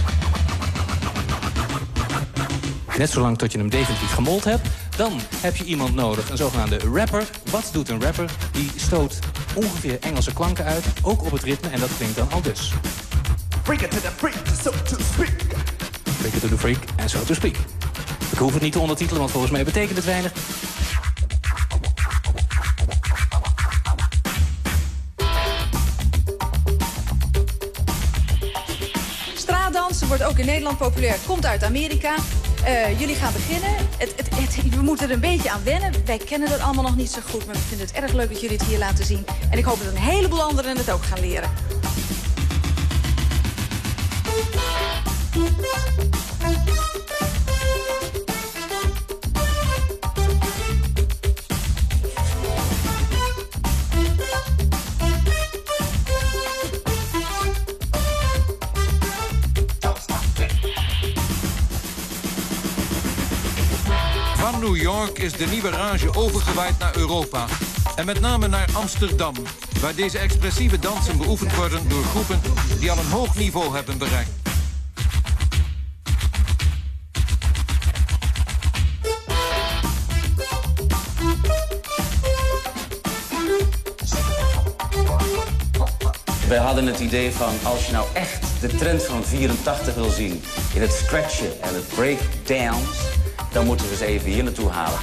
Net zolang tot je hem definitief gemold hebt. Dan heb je iemand nodig, een zogenaamde rapper. Wat doet een rapper? Die stoot ongeveer Engelse klanken uit, ook op het ritme. En dat klinkt dan al dus. Bring it to the freak, so to speak. Bring it to the freak, and so to speak. Ik hoef het niet te ondertitelen, want volgens mij betekent het weinig. wordt ook in Nederland populair. Komt uit Amerika. Uh, jullie gaan beginnen. Het, het, het, we moeten er een beetje aan wennen. Wij kennen dat allemaal nog niet zo goed. Maar we vinden het erg leuk dat jullie het hier laten zien. En ik hoop dat een heleboel anderen het ook gaan leren. Van New York is de nieuwe rage overgewaaid naar Europa. En met name naar Amsterdam, waar deze expressieve dansen beoefend worden door groepen die al een hoog niveau hebben bereikt. Wij hadden het idee van, als je nou echt de trend van vierentachtig wil zien in het scratchen en het breakdance, dan moeten we ze even hier naartoe halen.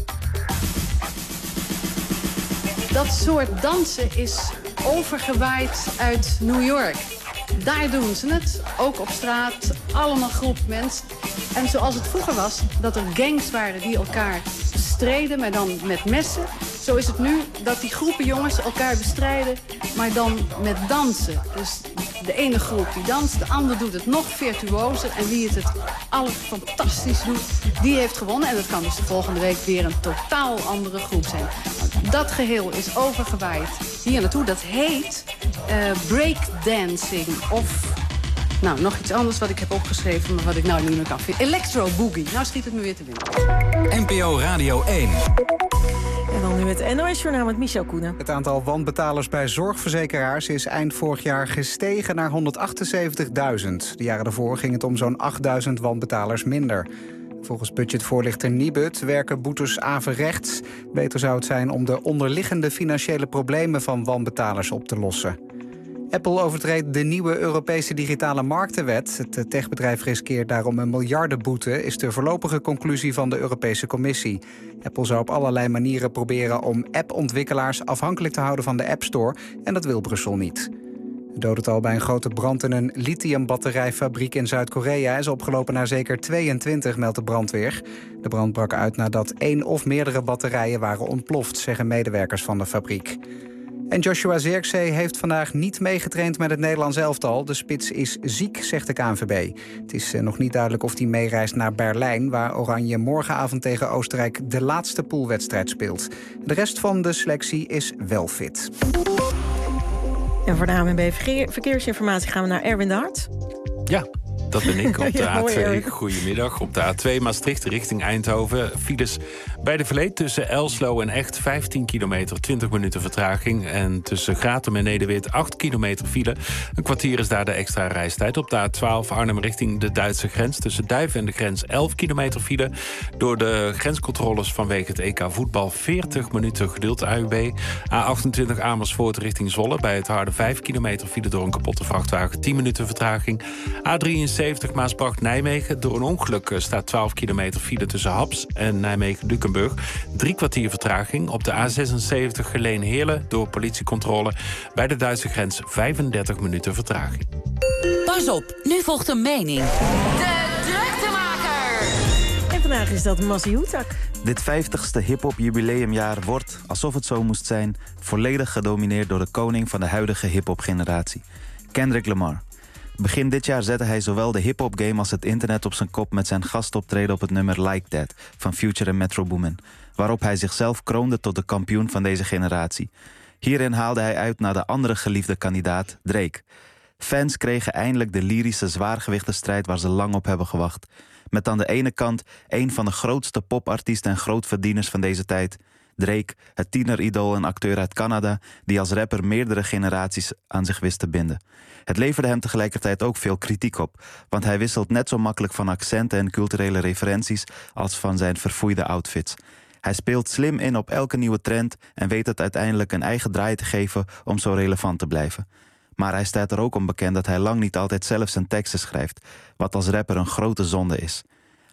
Dat soort dansen is overgewaaid uit New York. Daar doen ze het, ook op straat, allemaal groep mensen. En zoals het vroeger was, dat er gangs waren die elkaar bestreden, maar dan met messen. Zo is het nu dat die groepen jongens elkaar bestrijden, maar dan met dansen. Dus de ene groep die danst, de ander doet het nog virtuozer. En wie het het allerfantastisch doet, die heeft gewonnen. En dat kan dus de volgende week weer een totaal andere groep zijn. Dat geheel is overgewaaid hier naartoe. Dat heet uh, breakdancing of... Nou, nog iets anders wat ik heb opgeschreven, maar wat ik nou niet meer kan vinden. Electro Boogie. Nou schiet het me weer te winnen. N P O Radio één. En dan nu het N O S-journaal met Michel Koenen. Het aantal wanbetalers bij zorgverzekeraars is eind vorig jaar gestegen naar honderdachtenzeventigduizend. De jaren daarvoor ging het om zo'n achtduizend wanbetalers minder. Volgens budgetvoorlichter Nibud werken boetes averechts. Beter zou het zijn om de onderliggende financiële problemen van wanbetalers op te lossen. Apple overtreedt de nieuwe Europese digitale marktenwet. Het techbedrijf riskeert daarom een miljardenboete, is de voorlopige conclusie van de Europese Commissie. Apple zou op allerlei manieren proberen om appontwikkelaars afhankelijk te houden van de App Store, en dat wil Brussel niet. Het dodental bij een grote brand in een lithiumbatterijfabriek in Zuid-Korea is opgelopen naar zeker tweeëntwintig, meldt de brandweer. De brand brak uit nadat één of meerdere batterijen waren ontploft, zeggen medewerkers van de fabriek. En Joshua Zirkzee heeft vandaag niet meegetraind met het Nederlands elftal. De spits is ziek, zegt de K N V B. Het is nog niet duidelijk of hij meereist naar Berlijn, waar Oranje morgenavond tegen Oostenrijk de laatste poolwedstrijd speelt. De rest van de selectie is wel fit. En voor de A N W B Verkeersinformatie gaan we naar Erwin de Hart. Ja, dat ben ik op de Ja, A twee. mooi, Goedemiddag. Op de A twee Maastricht richting Eindhoven. Files bij de Verleed tussen Elslo en Echt vijftien kilometer, twintig minuten vertraging. En tussen Gratum en Nederweert acht kilometer file. Een kwartier is daar de extra reistijd. Op de A twaalf Arnhem richting de Duitse grens. Tussen Duiven en de grens elf kilometer file. Door de grenscontroles vanwege het E K voetbal veertig minuten geduld A U B. A achtentwintig Amersfoort richting Zwolle. Bij het Harde vijf kilometer file door een kapotte vrachtwagen. tien minuten vertraging. A drieënzeventig Maasbracht-Nijmegen. Door een ongeluk staat twaalf kilometer file tussen Haps en Nijmegen-Dukenburg. Drie kwartier vertraging. Op de A zesenzeventig Geleen-Heerlen door politiecontrole. Bij de Duitse grens vijfendertig minuten vertraging. Pas op, nu volgt een mening. De druktemaker! En vandaag is dat Massie Hoetak. Dit vijftigste hip-hop jubileumjaar wordt, alsof het zo moest zijn, volledig gedomineerd door de koning van de huidige hip-hop generatie, Kendrick Lamar. Begin dit jaar zette hij zowel de hip-hop game als het internet op zijn kop met zijn gastoptreden op het nummer Like That van Future en Metro Boomin, waarop hij zichzelf kroonde tot de kampioen van deze generatie. Hierin haalde hij uit naar de andere geliefde kandidaat, Drake. Fans kregen eindelijk de lyrische zwaargewichtenstrijd waar ze lang op hebben gewacht. Met aan de ene kant een van de grootste popartiesten en grootverdieners van deze tijd, Drake, het tieneridool en acteur uit Canada, die als rapper meerdere generaties aan zich wist te binden. Het leverde hem tegelijkertijd ook veel kritiek op, want hij wisselt net zo makkelijk van accenten en culturele referenties als van zijn verfoeide outfits. Hij speelt slim in op elke nieuwe trend en weet het uiteindelijk een eigen draai te geven om zo relevant te blijven. Maar hij staat er ook om bekend dat hij lang niet altijd zelf zijn teksten schrijft, wat als rapper een grote zonde is.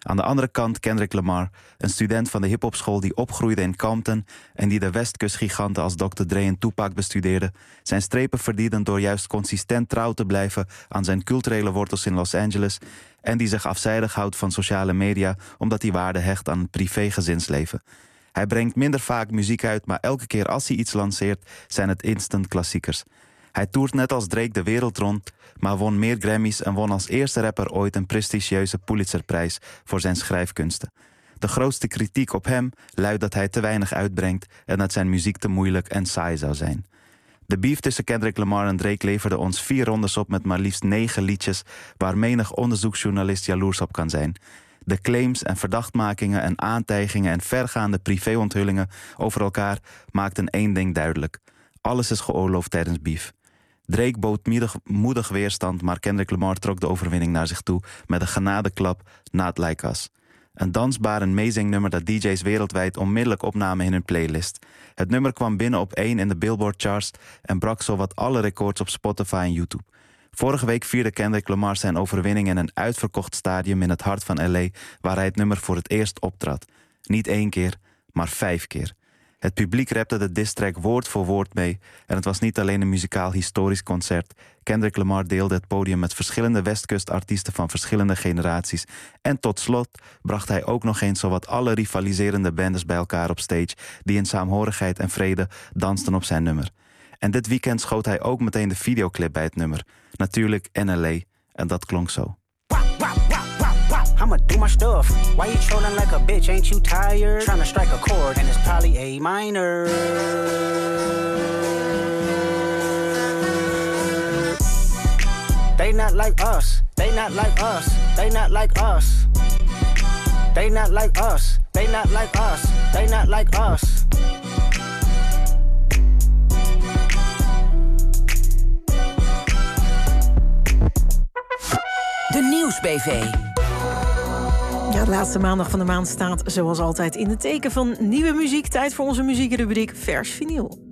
Aan de andere kant Kendrick Lamar, een student van de hiphopschool die opgroeide in Compton en die de Westkustgiganten als dokter Dre en Tupac bestudeerde, zijn strepen verdienend door juist consistent trouw te blijven aan zijn culturele wortels in Los Angeles en die zich afzijdig houdt van sociale media omdat hij waarde hecht aan het privé-gezinsleven. Hij brengt minder vaak muziek uit, maar elke keer als hij iets lanceert zijn het instant klassiekers. Hij toert net als Drake de wereld rond, maar won meer Grammys en won als eerste rapper ooit een prestigieuze Pulitzerprijs voor zijn schrijfkunsten. De grootste kritiek op hem luidt dat hij te weinig uitbrengt en dat zijn muziek te moeilijk en saai zou zijn. De beef tussen Kendrick Lamar en Drake leverde ons vier rondes op met maar liefst negen liedjes waar menig onderzoeksjournalist jaloers op kan zijn. De claims en verdachtmakingen en aantijgingen en vergaande privéonthullingen over elkaar maakten één ding duidelijk. Alles is geoorloofd tijdens beef. Drake bood moedig, moedig weerstand, maar Kendrick Lamar trok de overwinning naar zich toe met een genadeklap Not Like Us. Een dansbaar en meezing nummer dat D J's wereldwijd onmiddellijk opnamen in hun playlist. Het nummer kwam binnen op één in de Billboard charts en brak zowat alle records op Spotify en YouTube. Vorige week vierde Kendrick Lamar zijn overwinning in een uitverkocht stadium in het hart van L A, waar hij het nummer voor het eerst optrad. Niet één keer, maar vijf keer. Het publiek rapte de diss-track woord voor woord mee en het was niet alleen een muzikaal historisch concert. Kendrick Lamar deelde het podium met verschillende Westkustartiesten van verschillende generaties. En tot slot bracht hij ook nog eens zowat alle rivaliserende bandes bij elkaar op stage die in saamhorigheid en vrede dansten op zijn nummer. En dit weekend schoot hij ook meteen de videoclip bij het nummer. Natuurlijk in L A. En dat klonk zo. I'ma do my stuff. Why you trolling like a bitch? Ain't you tired? Trying to strike a chord and it's probably A minor. They not like us. They not like us. They not like us. They not like us. They not like us. They not like us. De Nieuwsbv. Ja, de laatste maandag van de maand staat zoals altijd in het teken van nieuwe muziek. Tijd voor onze muziekrubriek Vers Vinyl.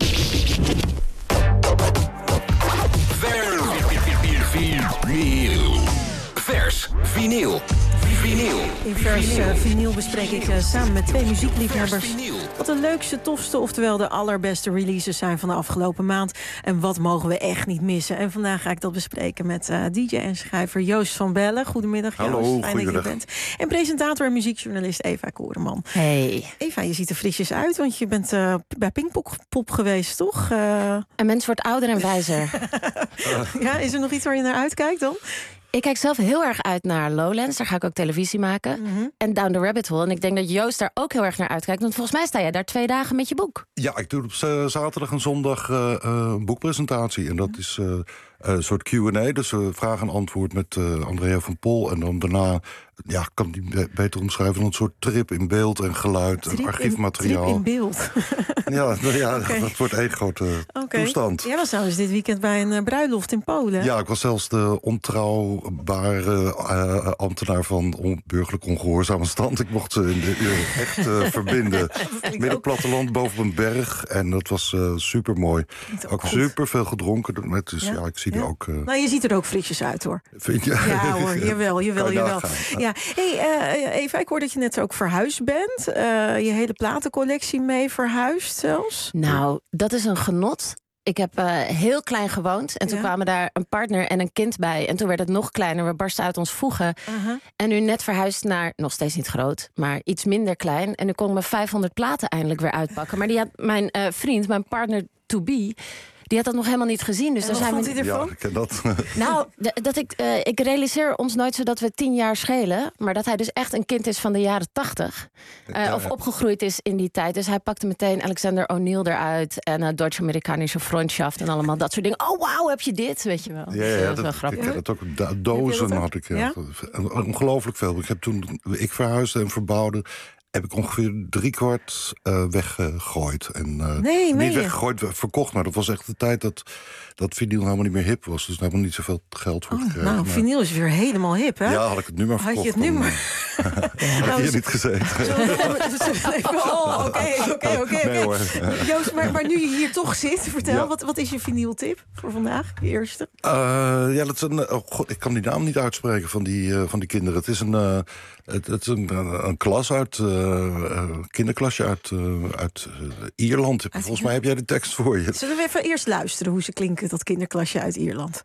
Vers Vinyl. Vinyl. In Vers uh, Vinyl bespreek ik uh, samen met twee muziekliefhebbers wat de leukste, tofste, oftewel de allerbeste releases zijn van de afgelopen maand. En wat mogen we echt niet missen. En vandaag ga ik dat bespreken met uh, D J en schrijver Joost van Bellen. Goedemiddag, Joost. Hallo, fijn dat je er bent. En presentator en muziekjournalist Eva Koreman. Hey. Eva, je ziet er frisjes uit, want je bent uh, bij Pinkpop geweest, toch? Uh... Een mens wordt ouder en wijzer. Ja, is er nog iets waar je naar uitkijkt dan? Ik kijk zelf heel erg uit naar Lowlands. Daar ga ik ook televisie maken. Mm-hmm. En Down the Rabbit Hole. En ik denk dat Joost daar ook heel erg naar uitkijkt. Want volgens mij sta jij daar twee dagen met je boek. Ja, ik doe op uh, zaterdag en zondag uh, uh, een boekpresentatie. En dat is uh, een soort Q en A. Dus uh, vraag en antwoord met uh, Andrea van Pol. En dan daarna, ja, kan die be- beter omschrijven... dan een soort trip in beeld en geluid trip en archiefmateriaal. In, trip in beeld. Ja, nou ja, okay. Dat wordt één grote okay. toestand. Jij was trouwens dit weekend bij een uh, bruiloft in Polen. Ja, ik was zelfs de ontrouwbare uh, ambtenaar van on- burgerlijk ongehoorzame stand. Ik mocht ze in de uh, echt uh, verbinden. Midden platteland boven een berg. En dat was uh, super mooi. Ook, ook super veel gedronken. Met, dus ja, ja ik zie ja. er ook... Uh... Nou, je ziet er ook frisjes uit, hoor. Vind je? Ja, hoor, jawel, jawel, jawel. Ja. Hey, uh, Eva, ik hoor dat je net ook verhuisd bent. Uh, je hele platencollectie mee verhuisd zelfs. Nou, dat is een genot. Ik heb uh, heel klein gewoond. En toen ja. kwamen daar een partner en een kind bij. En toen werd het nog kleiner. We barsten uit ons voegen. Uh-huh. En nu net verhuisd naar, nog steeds niet groot, maar iets minder klein. En nu kon ik mijn vijfhonderd platen eindelijk weer uitpakken. Maar die had mijn uh, vriend, mijn partner to be... die had dat nog helemaal niet gezien. Dus en daar wat zijn vond hij ervan? Ja, ik ken dat. Nou, d- dat ik, uh, ik realiseer ons nooit zo dat we tien jaar schelen. Maar dat hij dus echt een kind is van de jaren tachtig. Uh, ja, of opgegroeid is in die tijd. Dus hij pakte meteen Alexander O'Neill eruit. En uh, Deutsch-Amerikanische Freundschaft en allemaal dat soort dingen. Oh, wauw, heb je dit? Weet je wel. Ja, ja, dat, dat wel ik ken het ook. Do- dozen had ik. Ja. Ja? Ongelooflijk veel. Ik heb toen ik verhuisde en verbouwde. heb ik ongeveer driekwart uh, weggegooid. En, uh, nee, niet weggegooid, verkocht, maar dat was echt de tijd dat, dat vinyl helemaal niet meer hip was. Dus daar hebben we niet zoveel geld voor oh, gekregen. Nou, maar... vinyl is weer helemaal hip, hè? Ja, had ik het nu maar verkocht. Had je het nu dan, maar... had nou, ik hier niet gezeten. Oh, oké, oké, oké. Joost, maar, maar nu je hier toch zit, vertel, ja. wat, wat is je vinyltip voor vandaag, je eerste? Uh, ja, dat is een, oh God, ik kan die naam niet uitspreken van die, uh, van die kinderen. Het is een, uh, het, het is een, een klas uit, uh, uh, kinderklasje uit, uh, uit uh, Ierland. Uit Volgens mij heb jij de tekst voor je. Zullen we even eerst luisteren hoe ze klinken, dat kinderklasje uit Ierland?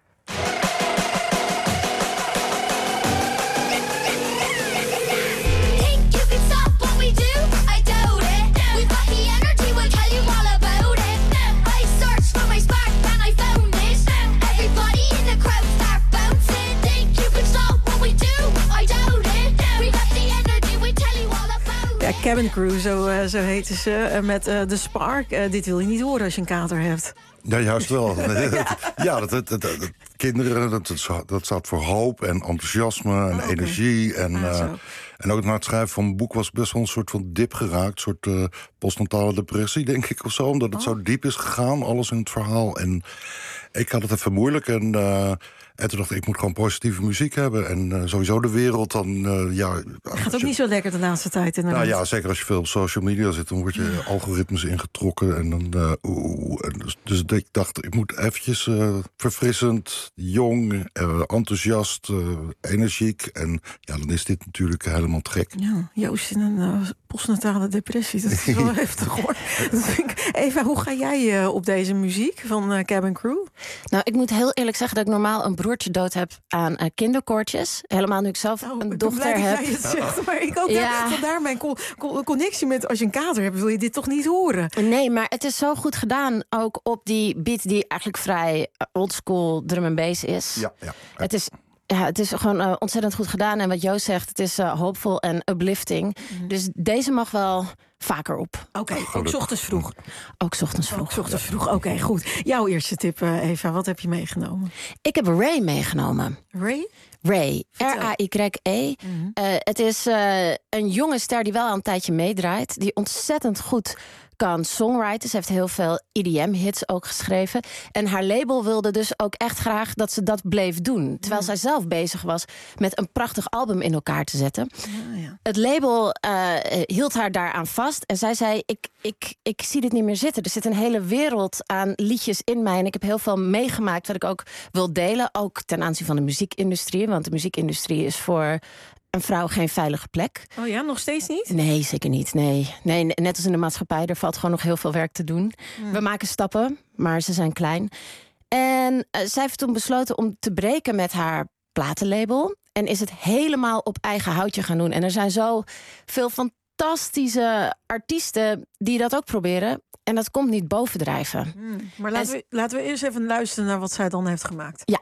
Ja, Cabin Crew, zo, uh, zo heten ze, uh, met uh, The Spark. Uh, dit wil je niet horen als je een kater hebt. Ja, juist wel. ja, ja dat, dat, dat, dat, kinderen, dat, dat staat voor hoop en enthousiasme en oh, okay. energie. En, ah, uh, en ook na het schrijven van een boek was best wel een soort van dip geraakt. Een soort uh, postnatale depressie, denk ik, of zo. Omdat het oh. zo diep is gegaan, alles in het verhaal. En ik had het even moeilijk en... Uh, En toen dacht ik, ik moet gewoon positieve muziek hebben. En uh, sowieso de wereld dan, uh, ja... Het gaat ook je... niet zo lekker de laatste tijd, inderdaad. Nou ja, zeker als je veel op social media zit... dan word je ja. algoritmes ingetrokken. En dan, uh, oeh, en dus, dus ik dacht, ik moet eventjes uh, verfrissend, jong, uh, enthousiast, uh, energiek. En ja, dan is dit natuurlijk helemaal te gek. Ja, Joost in een uh, postnatale depressie. Dat is wel heftig, hoor. Eva, hoe ga jij uh, op deze muziek van uh, Cabin Crew? Nou, ik moet heel eerlijk zeggen dat ik normaal een broertje dood heb aan uh, kinderkoortjes. Helemaal nu ik zelf oh, een ik dochter ben blij heb. Dat jij het zegt, maar ik ook ja. heb vandaar mijn co- co- connectie met als je een kater hebt, wil je dit toch niet horen? Nee, maar het is zo goed gedaan ook op die beat die eigenlijk vrij oldschool drum and bass is. Ja, ja. Het is Ja, het is gewoon uh, ontzettend goed gedaan. En wat Joost zegt, het is uh, hoopvol en uplifting. Mm. Dus deze mag wel vaker op. Oké, okay, ook 's ochtends vroeg. Ook 's ochtends vroeg. Ook 's ochtends vroeg, oké, okay, goed. Jouw eerste tip, uh, Eva, wat heb je meegenomen? Ik heb Ray meegenomen. Ray? Ray, R A Y E. Mm-hmm. Uh, het is uh, een jonge ster die wel al een tijdje meedraait. Die ontzettend goed kan songwriten. Ze heeft heel veel E D M-hits ook geschreven. En haar label wilde dus ook echt graag dat ze dat bleef doen. Terwijl mm. zij zelf bezig was met een prachtig album in elkaar te zetten. Ja, ja. Het label uh, hield haar daaraan vast. En zij zei, ik, ik, ik zie dit niet meer zitten. Er zit een hele wereld aan liedjes in mij. En ik heb heel veel meegemaakt wat ik ook wil delen. Ook ten aanzien van de muziekindustrie. Want de muziekindustrie is voor een vrouw geen veilige plek. Oh ja, nog steeds niet? Nee, zeker niet. Nee. nee, net als in de maatschappij, er valt gewoon nog heel veel werk te doen. Mm. We maken stappen, maar ze zijn klein. En uh, zij heeft toen besloten om te breken met haar platenlabel. En is het helemaal op eigen houtje gaan doen. En er zijn zo veel fantastische artiesten die dat ook proberen. En dat komt niet bovendrijven. Mm. Maar laten we, laten we eerst even luisteren naar wat zij dan heeft gemaakt. Ja.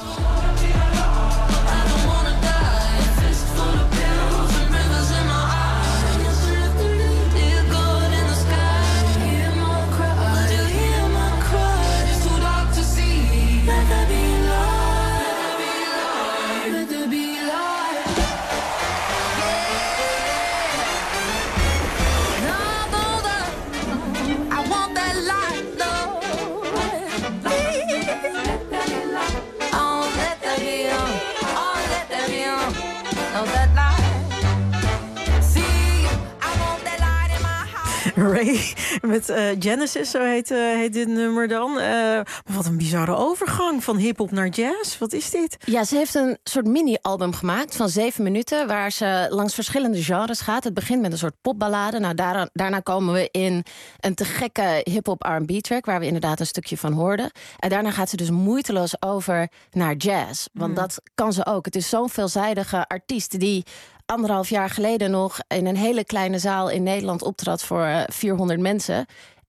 Ray met uh, Genesis, zo heet, uh, heet dit nummer dan. Uh, maar wat een bizarre overgang van hiphop naar jazz. Wat is dit? Ja, ze heeft een soort mini-album gemaakt van zeven minuten... waar ze langs verschillende genres gaat. Het begint met een soort popballade. Nou, daarna, daarna komen we in een te gekke hiphop R en B-track... waar we inderdaad een stukje van hoorden. En daarna gaat ze dus moeiteloos over naar jazz. Want mm. dat kan ze ook. Het is zo'n veelzijdige artiest die anderhalf jaar geleden nog in een hele kleine zaal in Nederland optrad voor uh, vierhonderd mensen.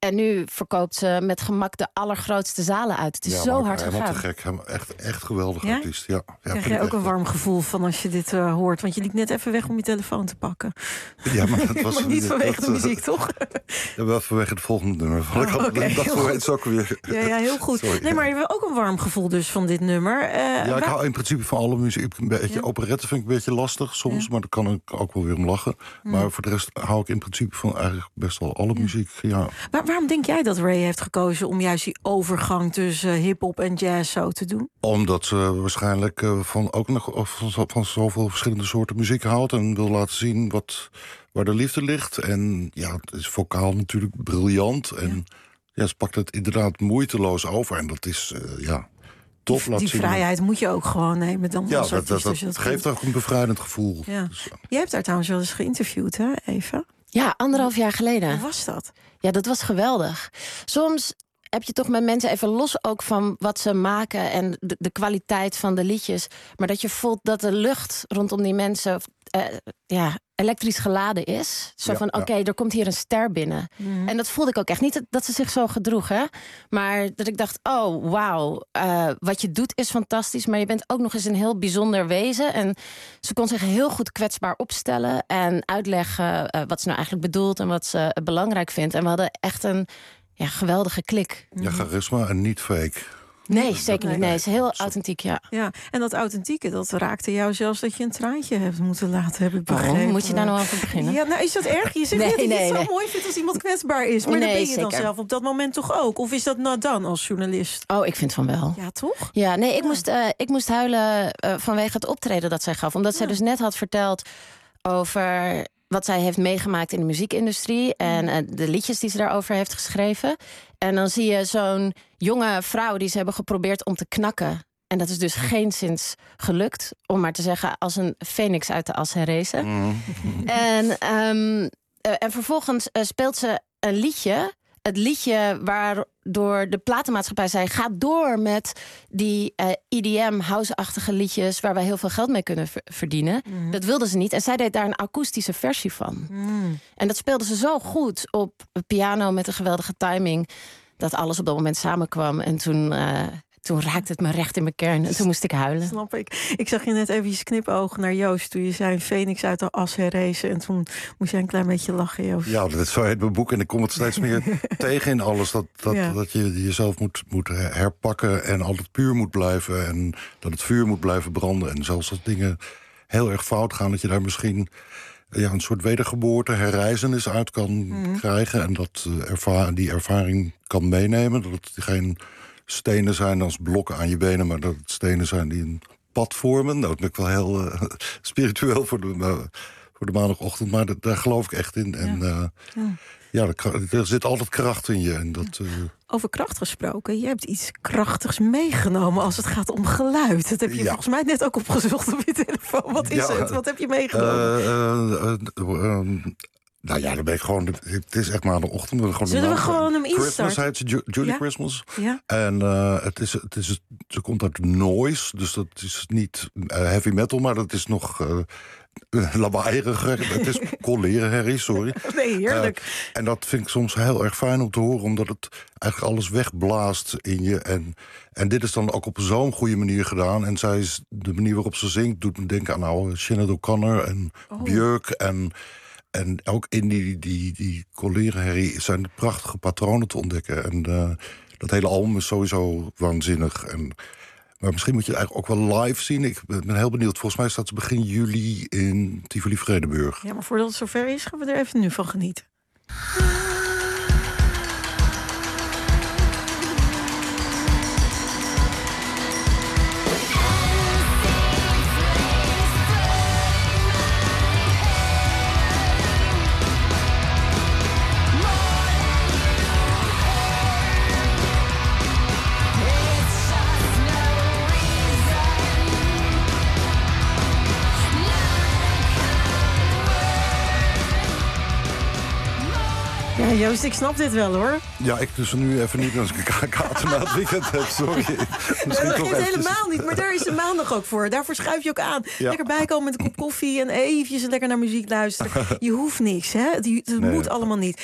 En nu verkoopt ze met gemak de allergrootste zalen uit. Het is ja, zo hard gegaan. Helemaal te gek. Helemaal echt, echt geweldig Ja? artiest. Ja, ja, Krijg je ook een warm gevoel van als je dit uh, hoort? Want je liep net even weg om je telefoon te pakken. Ja, maar het was maar niet vanwege dat, de muziek, toch? Ja, wel vanwege het volgende nummer. Oh, ik had okay, dat voor het ook weer. Ja, ja, heel goed. Sorry, nee, maar je hebt ook een warm gevoel dus van dit nummer. Uh, ja, waar... ik hou in principe van alle muziek. Een beetje ja. operette vind ik een beetje lastig soms, ja. maar daar kan ik ook wel weer om lachen. Hmm. Maar voor de rest hou ik in principe van eigenlijk best wel alle ja. muziek. Ja. Maar waarom denk jij dat Ray heeft gekozen om juist die overgang tussen hip-hop en jazz zo te doen? Omdat ze waarschijnlijk uh, van ook nog van, van zoveel verschillende soorten muziek houdt en wil laten zien wat, waar de liefde ligt. En ja, het is vocaal natuurlijk briljant. En ja, ja ze pakt het inderdaad moeiteloos over. En dat is, uh, ja, tof. Die, die vrijheid moet je ook gewoon nemen dan ja, als dat, artiest. dat, dat, dat geeft ook een bevrijdend gevoel. Ja. Dus, uh. Jij hebt haar trouwens wel eens geïnterviewd, hè, Eva? Ja, anderhalf jaar geleden. Hoe was dat? Ja, dat was geweldig. Soms heb je toch met mensen even los ook van wat ze maken en de, de kwaliteit van de liedjes. Maar dat je voelt dat de lucht rondom die mensen uh, ja, elektrisch geladen is. Zo ja, van, oké, okay, ja. er komt hier een ster binnen. Mm. En dat voelde ik ook echt. Niet dat, dat ze zich zo gedroeg, hè. Maar dat ik dacht, oh, wauw. Uh, wat je doet is fantastisch, maar je bent ook nog eens een heel bijzonder wezen. En ze kon zich heel goed kwetsbaar opstellen en uitleggen uh, wat ze nou eigenlijk bedoelt en wat ze uh, belangrijk vindt. En we hadden echt een ja, geweldige klik. Ja, charisma en niet fake. Nee, zeker niet. Nee, het is heel authentiek, ja. Ja, en dat authentieke, dat raakte jou zelfs dat je een traantje hebt moeten laten, heb ik begrepen. Waarom? Moet je daar nou over beginnen? Ja, nou, is dat erg? Je zegt nee, net dat nee, je het nee. zo mooi vindt als iemand kwetsbaar is. Maar nee, dan ben je zeker. dan zelf op dat moment toch ook? Of is dat nou dan als journalist? Oh, ik vind van wel. Ja, toch? Ja, nee, ik, ja. Moest, uh, ik moest huilen uh, vanwege het optreden dat zij gaf. Omdat ja. zij dus net had verteld over wat zij heeft meegemaakt in de muziekindustrie en uh, de liedjes die ze daarover heeft geschreven. En dan zie je zo'n jonge vrouw die ze hebben geprobeerd om te knakken. En dat is dus geenszins gelukt, om maar te zeggen, als een phoenix uit de as herrezen. Mm. En, um, uh, en vervolgens uh, speelt ze een liedje. Het liedje waardoor de platenmaatschappij zei, ga door met die uh, E D M, house-achtige liedjes waar wij heel veel geld mee kunnen ver- verdienen. Mm. Dat wilde ze niet. En zij deed daar een akoestische versie van. Mm. En dat speelde ze zo goed op piano met een geweldige timing, dat alles op dat moment samenkwam. En toen, uh, toen raakte het me recht in mijn kern. En toen moest ik huilen. Snap ik. Ik zag je net even knipogen naar Joost toen je zei Phoenix uit de as herrezen. En toen moest jij een klein beetje lachen, Joost. Ja, dat is zo heet mijn boek. En ik kom het steeds meer tegen in alles. Dat, dat, ja. dat je jezelf moet, moet herpakken en altijd puur moet blijven. En dat het vuur moet blijven branden. En zelfs als dingen heel erg fout gaan, dat je daar misschien ja, een soort wedergeboorte, herreizenis uit kan mm. krijgen. En dat uh, erva- die ervaring kan meenemen. Dat het geen stenen zijn als blokken aan je benen, maar dat het stenen zijn die een pad vormen. Nou, dat ben ik wel heel uh, spiritueel voor de, uh, voor de maandagochtend, maar dat, daar geloof ik echt in. En uh, ja, ja er, er zit altijd kracht in je. En dat, uh... Over kracht gesproken, je hebt iets krachtigs meegenomen als het gaat om geluid. Dat heb je ja. volgens mij net ook opgezocht op je telefoon. Wat is ja, het? Wat heb je meegenomen? Uh, uh, uh, uh, Nou ja, dan ben ik gewoon. Het is echt maar de ochtend. Gewoon Zullen we gewoon hem instarten? Christmas heet ze, Ju- Julie ja? Christmas. Ja. En uh, het is, het is, ze komt uit noise, dus dat is niet uh, heavy metal, maar dat is nog uh, lawaaieriger. Het is kolerenherrie, sorry. Nee, heerlijk. Uh, en dat vind ik soms heel erg fijn om te horen, omdat het eigenlijk alles wegblaast in je. En, en dit is dan ook op zo'n goede manier gedaan. En zij is, de manier waarop ze zingt doet me denken aan nou, Sinead O'Connor en oh. Björk en En ook in die, die, die kolerenherrie zijn prachtige patronen te ontdekken. En uh, dat hele album is sowieso waanzinnig. En, maar misschien moet je het eigenlijk ook wel live zien. Ik ben heel benieuwd. Volgens mij staat ze begin juli in Tivoli Vredenburg. Ja, maar voordat het zover is, gaan we er even nu van genieten. Ja, Joost, ik snap dit wel, hoor. Ja, ik dus nu even niet als ik een kater na het weekend heb, sorry. Misschien dat begint helemaal niet, maar daar is de maandag ook voor. Daarvoor schuif je ook aan. Ja. Lekker bijkomen met een kop koffie en eventjes lekker naar muziek luisteren. Je hoeft niks, hè? Het nee. moet allemaal niet.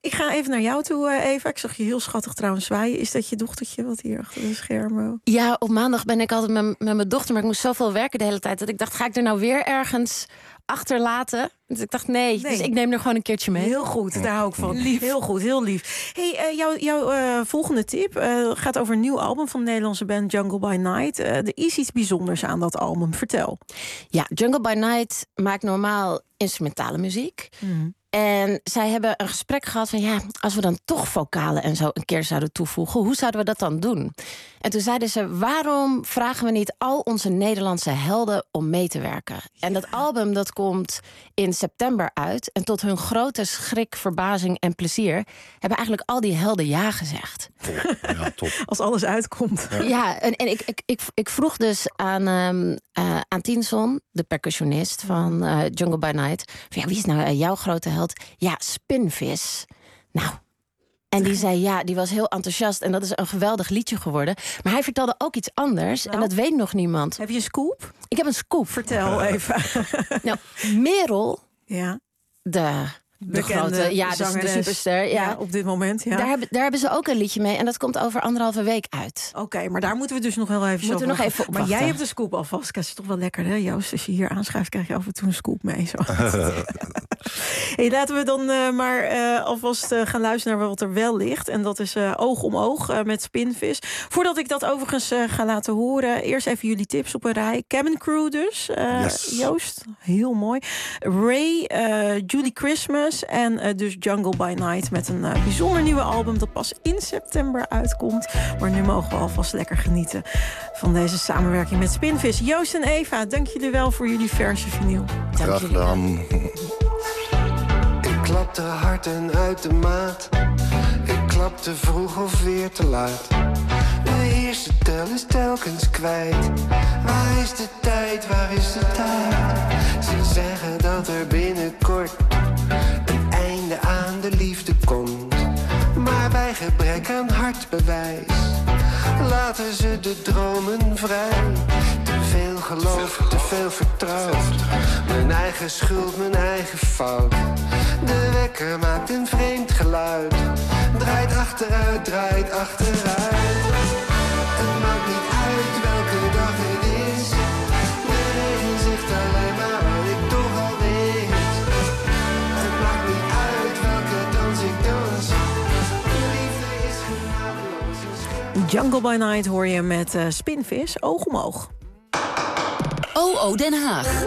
Ik ga even naar jou toe, Eva. Ik zag je heel schattig trouwens zwaaien. Is dat je dochtertje wat hier achter de schermen? Ja, op maandag ben ik altijd met, met mijn dochter... maar ik moest zoveel werken de hele tijd... dat ik dacht, ga ik er nou weer ergens achterlaten? Dus ik dacht, nee. nee. Dus ik neem er gewoon een keertje mee. Heel goed, daar hou ik van. Lief. Heel goed, heel lief. Hey, uh, jouw jou, uh, volgende tip uh, gaat over een nieuw album... van de Nederlandse band Jungle by Night. Uh, er is iets bijzonders aan dat album. Vertel. Ja, Jungle by Night maakt normaal instrumentale muziek... Mm. En zij hebben een gesprek gehad van... ja, als we dan toch vocalen en zo een keer zouden toevoegen... hoe zouden we dat dan doen? En toen zeiden ze, waarom vragen we niet al onze Nederlandse helden om mee te werken? Ja. En dat album dat komt in september uit... en tot hun grote schrik, verbazing en plezier... hebben eigenlijk al die helden ja gezegd. Ja, top. Als alles uitkomt. Ja, ja en, en ik, ik, ik, ik vroeg dus aan, um, uh, aan Tinson, de percussionist van uh, Jungle by Night... van, ja, wie is nou uh, jouw grote held? Ja, Spinvis. Nou, en die zei ja, die was heel enthousiast... en dat is een geweldig liedje geworden. Maar hij vertelde ook iets anders nou, en dat weet nog niemand. Heb je een scoop? Ik heb een scoop. Vertel even. Nou, Merel, ja. de... De grote, ja, de, de superster. Ja. Ja, op dit moment, ja. Daar hebben, daar hebben ze ook een liedje mee en dat komt over anderhalve week uit. Oké, okay, maar daar moeten we dus nog heel even moeten we nog even Maar jij hebt de scoop alvast. Dat is toch wel lekker, hè, Joost? Als je hier aanschrijft, krijg je af en toe een scoop mee. Zo. Hey, laten we dan uh, maar uh, alvast uh, gaan luisteren naar wat er wel ligt. En dat is uh, Oog om Oog uh, met Spinvis. Voordat ik dat overigens uh, ga laten horen... eerst even jullie tips op een rij. Cabin Crew dus, uh, yes. Joost. Heel mooi. Ray, uh, Julie Christmas... en uh, dus Jungle by Night met een uh, bijzonder nieuwe album... dat pas in september uitkomt. Maar nu mogen we alvast lekker genieten van deze samenwerking met Spinvis. Joost en Eva, dank jullie wel voor jullie verse vinyl. Graag gedaan. Ik klapte hard en uit de maat. Ik klapte vroeg of weer te laat. De eerste tel is telkens kwijt. Waar is de tijd, waar is de tijd? Ze zeggen dat er binnenkort... een einde aan de liefde komt. Maar bij gebrek aan hartbewijs laten ze de dromen vrij. Te veel geloof, te veel vertrouwd. Mijn eigen schuld, mijn eigen fout. De wekker maakt een vreemd geluid. Draait achteruit, draait achteruit. Het maakt niet uit welke dag het is. De regen zegt alleen maar wat ik toch al weet. Het maakt niet uit welke dans ik dans. Liefde is genadeloos. Jungle by Night hoor je met uh, Spinvis, Oog om Oog. O O Den Haag.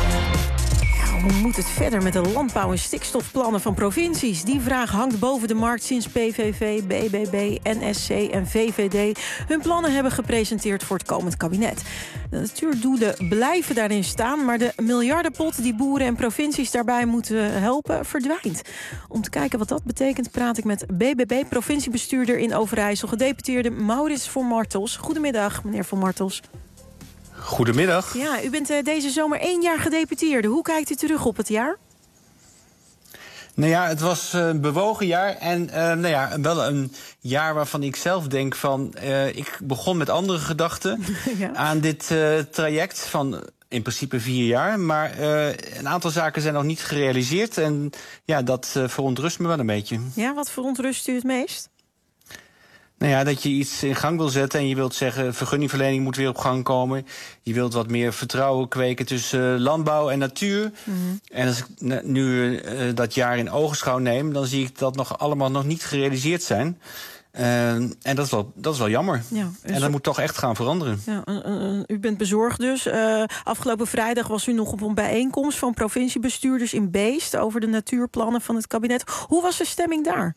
Hoe moet het verder met de landbouw- en stikstofplannen van provincies? Die vraag hangt boven de markt sinds P V V, B B B, N S C en V V D... hun plannen hebben gepresenteerd voor het komend kabinet. De natuurdoelen blijven daarin staan... maar de miljardenpot die boeren en provincies daarbij moeten helpen verdwijnt. Om te kijken wat dat betekent praat ik met B B B-provinciebestuurder in Overijssel... gedeputeerde Maurits van Martels. Goedemiddag, meneer van Martels. Goedemiddag. Ja, u bent uh, deze zomer één jaar gedeputeerde. Hoe kijkt u terug op het jaar? Nou ja, het was een bewogen jaar. En uh, nou ja, wel een jaar waarvan ik zelf denk van... Uh, ik begon met andere gedachten ja. aan dit uh, traject van... in principe vier jaar, maar uh, een aantal zaken zijn nog niet gerealiseerd. En ja, dat uh, verontrust me wel een beetje. Ja, wat verontrust u het meest? Nou ja, dat je iets in gang wil zetten en je wilt zeggen... vergunningverlening moet weer op gang komen. Je wilt wat meer vertrouwen kweken tussen landbouw en natuur. Mm-hmm. En als ik nu uh, dat jaar in ogenschouw neem... dan zie ik dat nog allemaal nog niet gerealiseerd zijn. Uh, en dat is wel, dat is wel jammer. Ja, en dat moet toch echt gaan veranderen. Ja, uh, uh, u bent bezorgd dus. Uh, afgelopen vrijdag was u nog op een bijeenkomst... van provinciebestuurders in Beest... over de natuurplannen van het kabinet. Hoe was de stemming daar?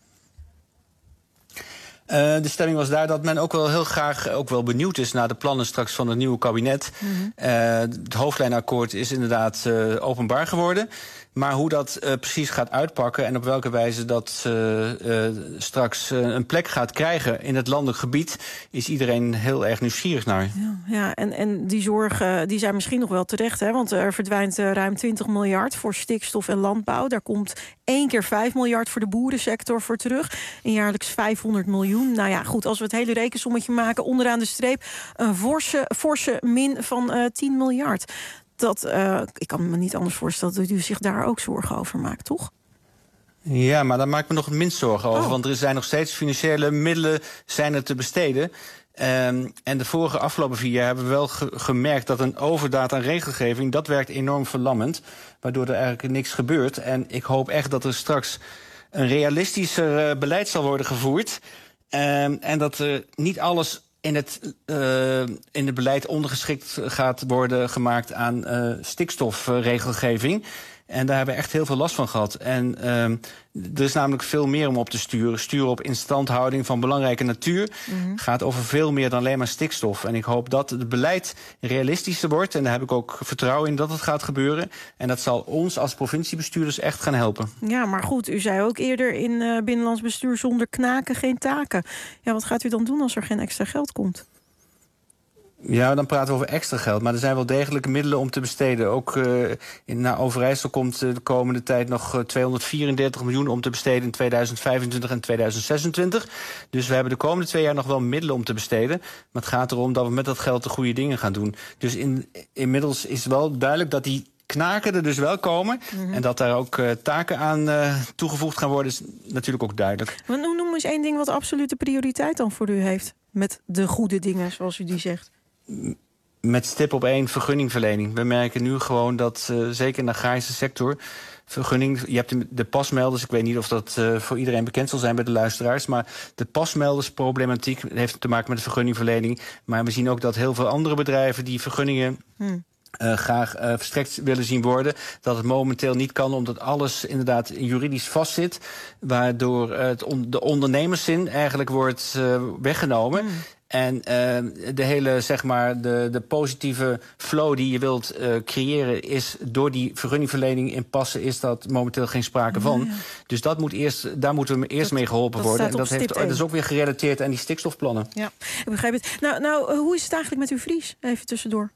Uh, de stemming was daar dat men ook wel heel graag ook wel benieuwd is naar de plannen straks van het nieuwe kabinet. Mm-hmm. Uh, het hoofdlijnakkoord is inderdaad uh, openbaar geworden. Maar hoe dat uh, precies gaat uitpakken en op welke wijze dat uh, uh, straks uh, een plek gaat krijgen in het landelijk gebied, is iedereen heel erg nieuwsgierig naar. Ja, ja en, en die zorgen die zijn misschien nog wel terecht, hè? Want er verdwijnt uh, ruim twintig miljard voor stikstof en landbouw. Daar komt één keer vijf miljard voor de boerensector voor terug. En jaarlijks vijfhonderd miljoen. Nou ja, goed, als we het hele rekensommetje maken, onderaan de streep een forse, forse min van uh, tien miljard. Dat, uh, ik kan me niet anders voorstellen dat u zich daar ook zorgen over maakt, toch? Ja, maar daar maak ik me nog het minst zorgen over. Oh. Want er zijn nog steeds financiële middelen zijn er te besteden. Um, en de vorige afgelopen vier jaar hebben we wel ge- gemerkt... dat een overdaad aan regelgeving, dat werkt enorm verlammend. Waardoor er eigenlijk niks gebeurt. En ik hoop echt dat er straks een realistischer uh, beleid zal worden gevoerd. Um, en dat er uh, niet alles in het, uh, in het beleid ondergeschikt gaat worden gemaakt aan uh, stikstofregelgeving. En daar hebben we echt heel veel last van gehad. En um, er is namelijk veel meer om op te sturen. Sturen op instandhouding van belangrijke natuur mm-hmm. gaat over veel meer dan alleen maar stikstof. En ik hoop dat het beleid realistischer wordt. En daar heb ik ook vertrouwen in dat het gaat gebeuren. En dat zal ons als provinciebestuurders echt gaan helpen. Ja, maar goed, u zei ook eerder in uh, binnenlands bestuur zonder knaken geen taken. Ja, wat gaat u dan doen als er geen extra geld komt? Ja, dan praten we over extra geld. Maar er zijn wel degelijke middelen om te besteden. Ook uh, in, naar Overijssel komt uh, de komende tijd nog uh, tweehonderdvierendertig miljoen om te besteden in tweeduizend vijfentwintig en tweeduizend zesentwintig. Dus we hebben de komende twee jaar nog wel middelen om te besteden. Maar het gaat erom dat we met dat geld de goede dingen gaan doen. Dus in, inmiddels is wel duidelijk dat die knaken er dus wel komen. Mm-hmm. En dat daar ook uh, taken aan uh, toegevoegd gaan worden is natuurlijk ook duidelijk. Maar noem eens één ding wat absolute prioriteit dan voor u heeft. Met de goede dingen, zoals u die zegt. Met stip op één vergunningverlening. We merken nu gewoon dat, uh, zeker in de agrarische sector, vergunning, je hebt de pasmelders, ik weet niet of dat uh, voor iedereen bekend zal zijn bij de luisteraars, maar de pasmeldersproblematiek heeft te maken met de vergunningverlening. Maar we zien ook dat heel veel andere bedrijven die vergunningen Hmm. Uh, graag uh, verstrekt willen zien worden. Dat het momenteel niet kan, omdat alles inderdaad juridisch vastzit. Waardoor uh, het on- de ondernemerszin eigenlijk wordt uh, weggenomen. Mm. En uh, de hele, zeg maar, de, de positieve flow die je wilt uh, creëren is door die vergunningverlening in passen is dat momenteel geen sprake van. Ja, ja. Dus dat moet eerst, daar moeten we eerst dat, mee geholpen worden. En dat, heeft, dat is ook weer gerelateerd aan die stikstofplannen. Ja, ik begrijp het. Nou, nou, hoe is het eigenlijk met uw Fries? Even tussendoor.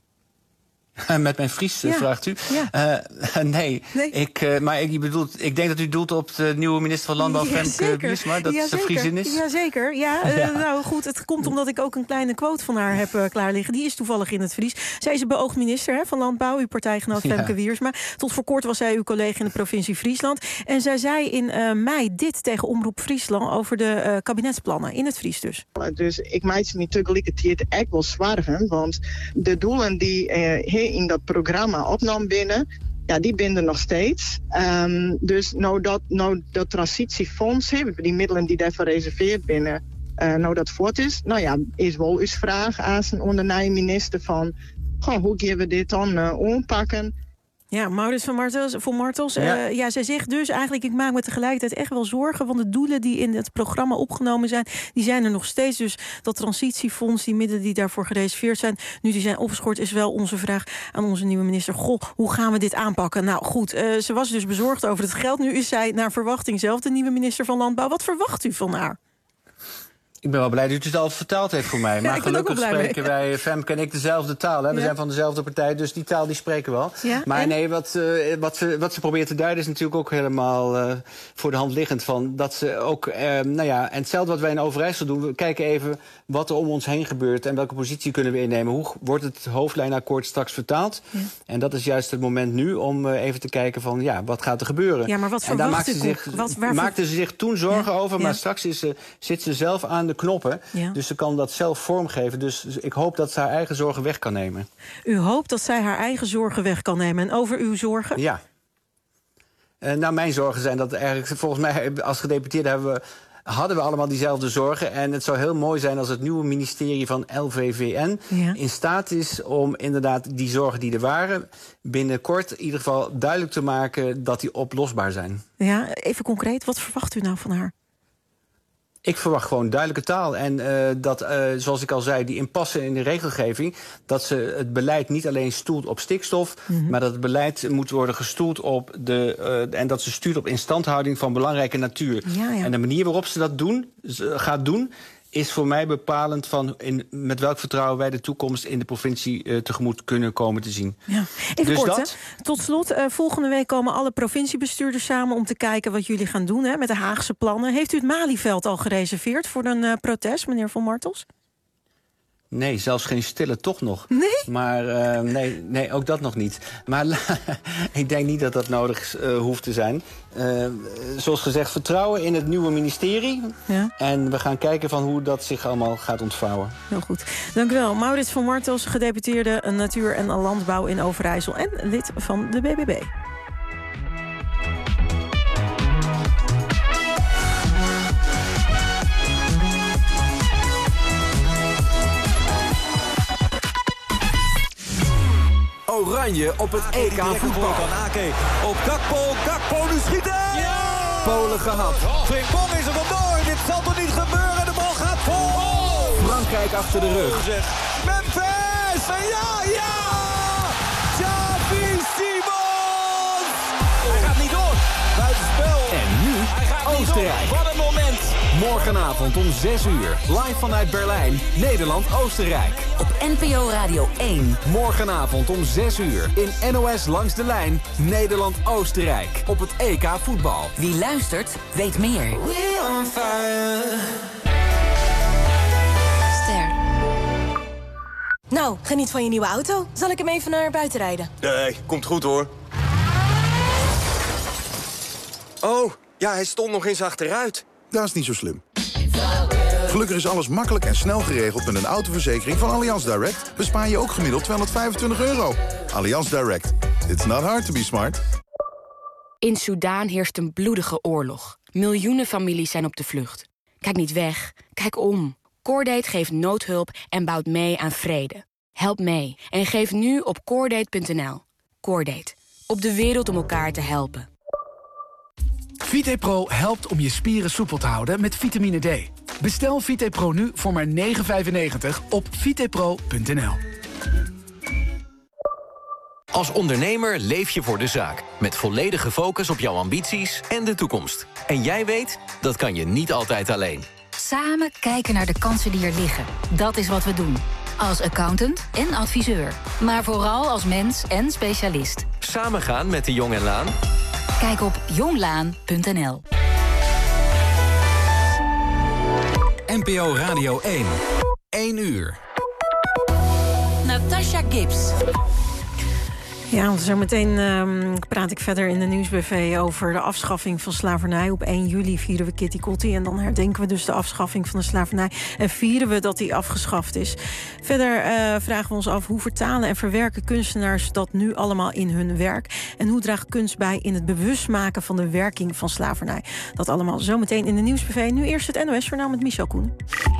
Met mijn Fries, ja. vraagt u? Ja. Uh, nee, nee. Ik, uh, maar ik, bedoelt, ik denk dat u doelt op de nieuwe minister van Landbouw, ja, Femke Biersma, dat ja, ze Friesin is. Jazeker, ja. Uh, ja. Nou goed, het komt omdat ik ook een kleine quote van haar heb uh, klaar liggen. Die is toevallig in het Fries. Zij is een beoogd minister hè, van Landbouw, uw partijgenoot Femke Biersma. Ja. Tot voor kort was zij uw collega in de provincie Friesland. En zij zei in uh, mei dit tegen Omroep Friesland over de uh, kabinetsplannen, in het Fries dus. Dus ik maak ze niet tegelijkertijd echt wel zwaar, want de doelen die uh, in dat programma opnam binnen, ja, die binden nog steeds. Um, dus nou dat, nou dat transitiefonds, die middelen die daarvoor reserveerd binnen, uh, nou dat voort is, nou ja, is wel eens vraag aan zijn ondernemer minister van, goh, hoe gaan we dit dan uh, aanpakken? Ja, Maurits van Martels, van Martels ja. Uh, ja, zij zegt dus eigenlijk, ik maak me tegelijkertijd echt wel zorgen, want de doelen die in het programma opgenomen zijn, die zijn er nog steeds. Dus dat transitiefonds, die middelen die daarvoor gereserveerd zijn, nu die zijn opgeschort, is wel onze vraag aan onze nieuwe minister. Goh, hoe gaan we dit aanpakken? Nou goed, uh, ze was dus bezorgd over het geld. Nu is zij naar verwachting zelf de nieuwe minister van Landbouw. Wat verwacht u van haar? Ik ben wel blij dat u het al vertaald heeft voor mij. Maar ja, gelukkig spreken mee. wij, Femke en ik, dezelfde taal. Hè? We ja. zijn van dezelfde partij, dus die taal die spreken we wel. Ja, maar en? nee, wat, uh, wat, ze, wat ze probeert te duiden is natuurlijk ook helemaal uh, voor de hand liggend. Van dat ze ook, uh, nou ja, en hetzelfde wat wij in Overijssel doen. We kijken even wat er om ons heen gebeurt en welke positie kunnen we innemen. Hoe wordt het hoofdlijnakkoord straks vertaald? Ja. En dat is juist het moment nu om uh, even te kijken van, ja, wat gaat er gebeuren? Ja, maar wat en daar maakte ze zich, wat, maakte ze zich toen zorgen ja, over, ja. maar straks is ze, zit ze zelf aan de knoppen. Ja. Dus ze kan dat zelf vormgeven. Dus ik hoop dat ze haar eigen zorgen weg kan nemen. U hoopt dat zij haar eigen zorgen weg kan nemen. En over uw zorgen? Ja. Uh, nou, mijn zorgen zijn dat eigenlijk, volgens mij als gedeputeerde hebben we, hadden we allemaal diezelfde zorgen. En het zou heel mooi zijn als het nieuwe ministerie van L V V N ja. in staat is om inderdaad die zorgen die er waren binnenkort in ieder geval duidelijk te maken dat die oplosbaar zijn. Ja, even concreet, wat verwacht u nou van haar? Ik verwacht gewoon duidelijke taal. En uh, dat, uh, zoals ik al zei, die impasse in de regelgeving, dat ze het beleid niet alleen stoelt op stikstof, mm-hmm. maar dat het beleid moet worden gestoeld op de, uh, en dat ze stuurt op instandhouding van belangrijke natuur. Ja, ja. En de manier waarop ze dat doen, gaat doen, is voor mij bepalend van in, met welk vertrouwen wij de toekomst in de provincie uh, tegemoet kunnen komen te zien. Ja. Even dus kort, dat... hè? Tot slot, uh, volgende week komen alle provinciebestuurders samen om te kijken wat jullie gaan doen hè, met de Haagse plannen. Heeft u het Malieveld al gereserveerd voor een uh, protest, meneer Van Martels? Nee, zelfs geen stille toch nog. Nee? Maar uh, nee, nee, ook dat nog niet. Maar ik denk niet dat dat nodig uh, hoeft te zijn. Uh, zoals gezegd, vertrouwen in het nieuwe ministerie. Ja. En we gaan kijken van hoe dat zich allemaal gaat ontvouwen. Heel goed. Dank u wel. Maurits van Martels, gedeputeerde Natuur en Landbouw in Overijssel en lid van de B B B. Oranje op het E K voetbal. Van Ake op Gakpo. Gakpo nu schieten! Ja! Polen gehad. Frimpong is er vandoor. Dit zal toch niet gebeuren? De bal gaat vol. Frankrijk achter de rug. Memphis! En ja, ja! Xavi Simons! Hij gaat niet door. Buitenspel. En nu Oostenrijk. Wat een moment. Morgenavond om zes uur. Live vanuit Berlijn. Nederland-Oostenrijk. Op N P O Radio één. Morgenavond om zes uur. In N O S Langs de Lijn. Nederland-Oostenrijk. Op het E K voetbal. Wie luistert, weet meer. We on fire. Ster. Nou, geniet van je nieuwe auto. Zal ik hem even naar buiten rijden? Nee, komt goed hoor. Oh, ja, hij stond nog eens achteruit. Dat is niet zo slim. Gelukkig is alles makkelijk en snel geregeld met een autoverzekering van Allianz Direct. Bespaar je ook gemiddeld tweehonderdvijfentwintig euro. Allianz Direct. It's not hard to be smart. In Soedan heerst een bloedige oorlog. Miljoenen families zijn op de vlucht. Kijk niet weg, kijk om. Cordate geeft noodhulp en bouwt mee aan vrede. Help mee en geef nu op cordate punt n l. Cordate. Op de wereld om elkaar te helpen. VitePro helpt om je spieren soepel te houden met vitamine D. Bestel VitePro nu voor maar negen vijfennegentig op vitepro punt n l. Als ondernemer leef je voor de zaak. Met volledige focus op jouw ambities en de toekomst. En jij weet, dat kan je niet altijd alleen. Samen kijken naar de kansen die er liggen. Dat is wat we doen. Als accountant en adviseur. Maar vooral als mens en specialist. Samen gaan met de Jong en Laan. Kijk op jonglaan punt n l. N P O Radio één. één uur. Natasha Gibbs. Ja, zo meteen um, praat ik verder in de Nieuwsb V over de afschaffing van slavernij. Op één juli vieren we Kitty Kotti en dan herdenken we dus de afschaffing van de slavernij. En vieren we dat die afgeschaft is. Verder uh, vragen we ons af hoe vertalen en verwerken kunstenaars dat nu allemaal in hun werk. En hoe draagt kunst bij in het bewustmaken van de werking van slavernij. Dat allemaal zometeen in de Nieuwsb V. Nu eerst het N O S-journaal met Michel Koenen.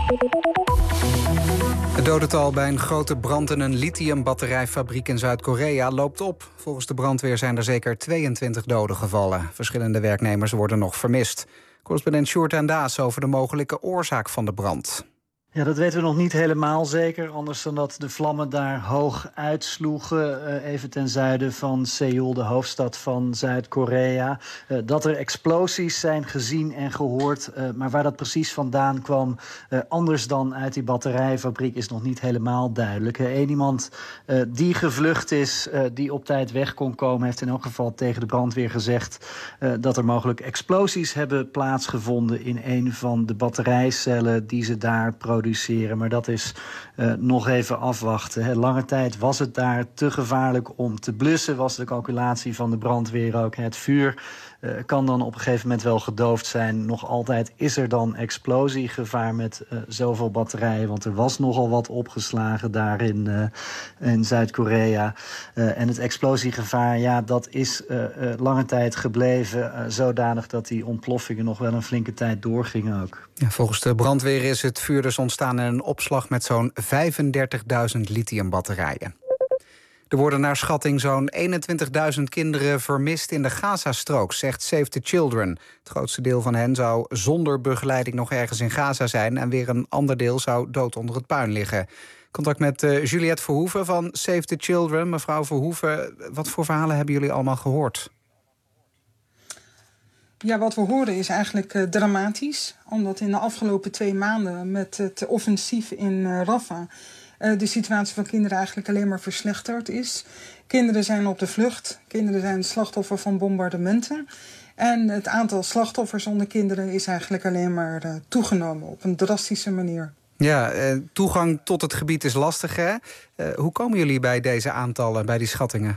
Het dodental bij een grote brand in een lithiumbatterijfabriek in Zuid-Korea loopt op. Volgens de brandweer zijn er zeker tweeëntwintig doden gevallen. Verschillende werknemers worden nog vermist. Correspondent Sjoerd en Daas over de mogelijke oorzaak van de brand. Ja, dat weten we nog niet helemaal zeker. Anders dan dat de vlammen daar hoog uitsloegen. Uh, even ten zuiden van Seoul, de hoofdstad van Zuid-Korea. Uh, dat er explosies zijn gezien en gehoord. Uh, maar waar dat precies vandaan kwam, uh, anders dan uit die batterijfabriek, is nog niet helemaal duidelijk. Uh, Eén iemand uh, die gevlucht is, uh, die op tijd weg kon komen, heeft in elk geval tegen de brandweer gezegd uh, dat er mogelijk explosies hebben plaatsgevonden in een van de batterijcellen die ze daar produceren. Maar dat is uh, nog even afwachten. He, lange tijd was het daar te gevaarlijk om te blussen. Was de calculatie van de brandweer ook. Het vuur uh, kan dan op een gegeven moment wel gedoofd zijn. Nog altijd is er dan explosiegevaar met uh, zoveel batterijen. Want er was nogal wat opgeslagen daar in, uh, in Zuid-Korea. Uh, en het explosiegevaar, ja, dat is uh, uh, lange tijd gebleven. Uh, zodanig dat die ontploffingen nog wel een flinke tijd doorgingen ook. Ja, volgens de brandweer is het vuur dus ontstaan in een opslag met zo'n vijfendertigduizend lithiumbatterijen. Er worden naar schatting zo'n eenentwintigduizend kinderen vermist in de Gazastrook, zegt Save the Children. Het grootste deel van hen zou zonder begeleiding nog ergens in Gaza zijn en weer een ander deel zou dood onder het puin liggen. Contact met uh, Juliette Verhoeven van Save the Children. Mevrouw Verhoeven, wat voor verhalen hebben jullie allemaal gehoord? Ja, wat we horen is eigenlijk uh, dramatisch. Omdat in de afgelopen twee maanden met het offensief in uh, Rafah uh, de situatie van kinderen eigenlijk alleen maar verslechterd is. Kinderen zijn op de vlucht. Kinderen zijn slachtoffer van bombardementen. En het aantal slachtoffers onder kinderen is eigenlijk alleen maar uh, toegenomen op een drastische manier. Ja, uh, toegang tot het gebied is lastig, hè? Uh, hoe komen jullie bij deze aantallen, bij die schattingen?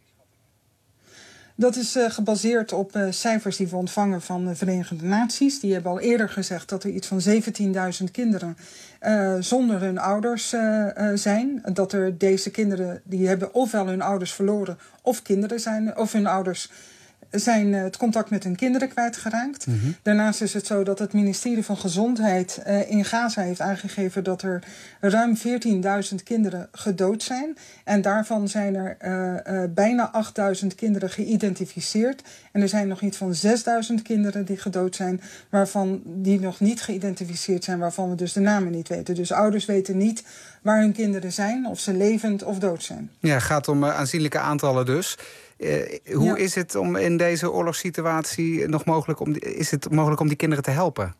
Dat is uh, gebaseerd op uh, cijfers die we ontvangen van de Verenigde Naties. Die hebben al eerder gezegd dat er iets van zeventienduizend kinderen uh, zonder hun ouders uh, uh, zijn. Dat er deze kinderen, die hebben ofwel hun ouders verloren of kinderen zijn, of hun ouders zijn uh, het contact met hun kinderen kwijtgeraakt. Mm-hmm. Daarnaast is het zo dat het ministerie van Gezondheid uh, in Gaza heeft aangegeven dat er ruim veertienduizend kinderen gedood zijn. En daarvan zijn er uh, uh, bijna achtduizend kinderen geïdentificeerd. En er zijn nog iets van zesduizend kinderen die gedood zijn, waarvan die nog niet geïdentificeerd zijn, waarvan we dus de namen niet weten. Dus ouders weten niet waar hun kinderen zijn, of ze levend of dood zijn. Ja, het gaat om uh, aanzienlijke aantallen dus. Uh, hoe ja. is het om in deze oorlogssituatie nog mogelijk om, is het mogelijk om die kinderen te helpen?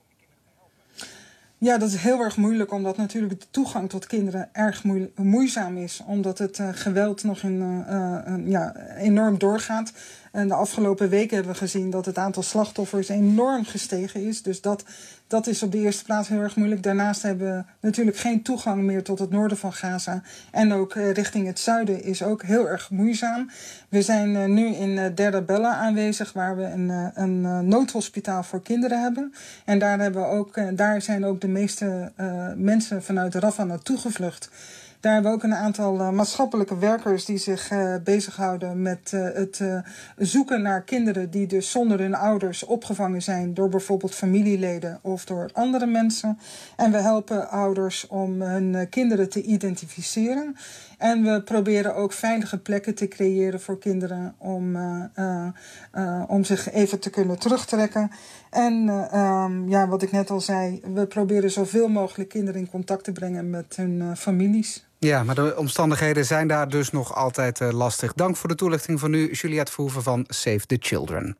Ja, dat is heel erg moeilijk, omdat natuurlijk de toegang tot kinderen erg moe- moeizaam is. Omdat het uh, geweld nog in, uh, uh, ja, enorm doorgaat. En de afgelopen weken hebben we gezien dat het aantal slachtoffers enorm gestegen is. Dus dat, dat is op de eerste plaats heel erg moeilijk. Daarnaast hebben we natuurlijk geen toegang meer tot het noorden van Gaza. En ook uh, richting het zuiden is ook heel erg moeizaam. We zijn uh, nu in uh, Deir Bella aanwezig, waar we een, uh, een uh, noodhospitaal voor kinderen hebben. En daar, hebben we ook, uh, daar zijn ook de meeste uh, mensen vanuit Rafah naartoe gevlucht. Daar hebben we ook een aantal uh, maatschappelijke werkers die zich uh, bezighouden met uh, het uh, zoeken naar kinderen die dus zonder hun ouders opgevangen zijn door bijvoorbeeld familieleden of door andere mensen. En we helpen ouders om hun uh, kinderen te identificeren. En we proberen ook veilige plekken te creëren voor kinderen om, uh, uh, uh, om zich even te kunnen terugtrekken. En uh, um, ja, wat ik net al zei, we proberen zoveel mogelijk kinderen in contact te brengen met hun uh, families. Ja, maar de omstandigheden zijn daar dus nog altijd uh, lastig. Dank voor de toelichting van u, Juliette Verhoeven van Save the Children.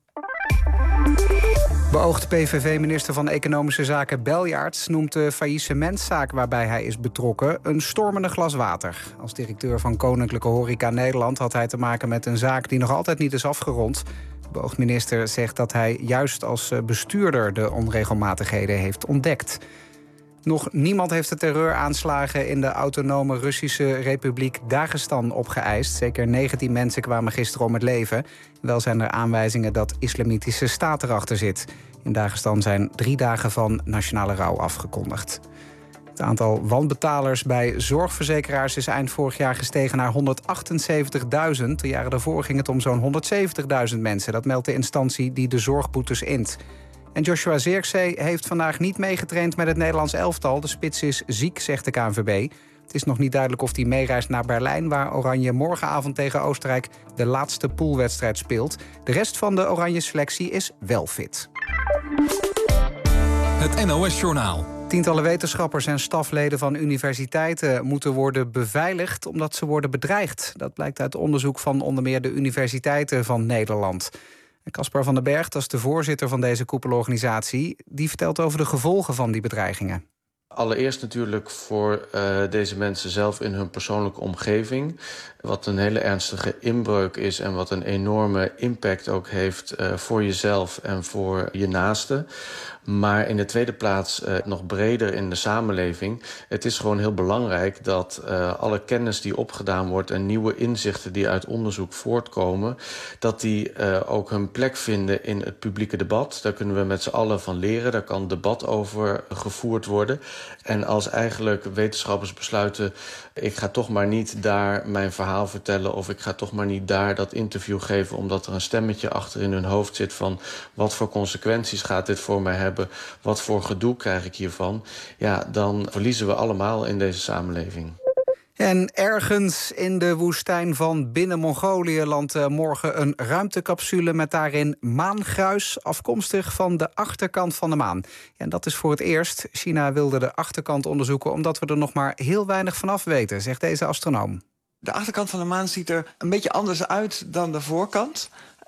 Beoogd P V V-minister van Economische Zaken Beljaerts noemt de faillissementszaak waarbij hij is betrokken een stormende glas water. Als directeur van Koninklijke Horeca Nederland had hij te maken met een zaak die nog altijd niet is afgerond. De beoogd minister zegt dat hij juist als bestuurder de onregelmatigheden heeft ontdekt. Nog niemand heeft de terreuraanslagen in de autonome Russische Republiek Dagestan opgeëist. Zeker negentien mensen kwamen gisteren om het leven. Wel zijn er aanwijzingen dat Islamitische Staat erachter zit. In Dagestan zijn drie dagen van nationale rouw afgekondigd. Het aantal wanbetalers bij zorgverzekeraars is eind vorig jaar gestegen naar honderdachtenzeventigduizend. De jaren daarvoor ging het om zo'n honderdzeventigduizend mensen. Dat meldt de instantie die de zorgboetes int. En Joshua Zirkzee heeft vandaag niet meegetraind met het Nederlands elftal. De spits is ziek, zegt de K N V B. Het is nog niet duidelijk of hij meereist naar Berlijn, waar Oranje morgenavond tegen Oostenrijk de laatste poolwedstrijd speelt. De rest van de Oranje selectie is wel fit. Het N O S-journaal. Tientallen wetenschappers en stafleden van universiteiten moeten worden beveiligd omdat ze worden bedreigd. Dat blijkt uit onderzoek van onder meer de universiteiten van Nederland. Caspar van den Berg, dat is de voorzitter van deze koepelorganisatie, die vertelt over de gevolgen van die bedreigingen. Allereerst natuurlijk voor uh, deze mensen zelf in hun persoonlijke omgeving. Wat een hele ernstige inbreuk is en wat een enorme impact ook heeft uh, voor jezelf en voor je naasten. Maar in de tweede plaats uh, nog breder in de samenleving. Het is gewoon heel belangrijk dat uh, alle kennis die opgedaan wordt en nieuwe inzichten die uit onderzoek voortkomen, dat die uh, ook hun plek vinden in het publieke debat. Daar kunnen we met z'n allen van leren. Daar kan debat over gevoerd worden. En als eigenlijk wetenschappers besluiten, ik ga toch maar niet daar mijn verhaal vertellen of ik ga toch maar niet daar dat interview geven omdat er een stemmetje achter in hun hoofd zit van wat voor consequenties gaat dit voor mij hebben, wat voor gedoe krijg ik hiervan, ja, dan verliezen we allemaal in deze samenleving. En ergens in de woestijn van binnen Mongolië landt morgen een ruimtecapsule met daarin maangruis, afkomstig van de achterkant van de maan. En dat is voor het eerst. China wilde de achterkant onderzoeken omdat we er nog maar heel weinig vanaf weten, zegt deze astronoom. De achterkant van de maan ziet er een beetje anders uit dan de voorkant.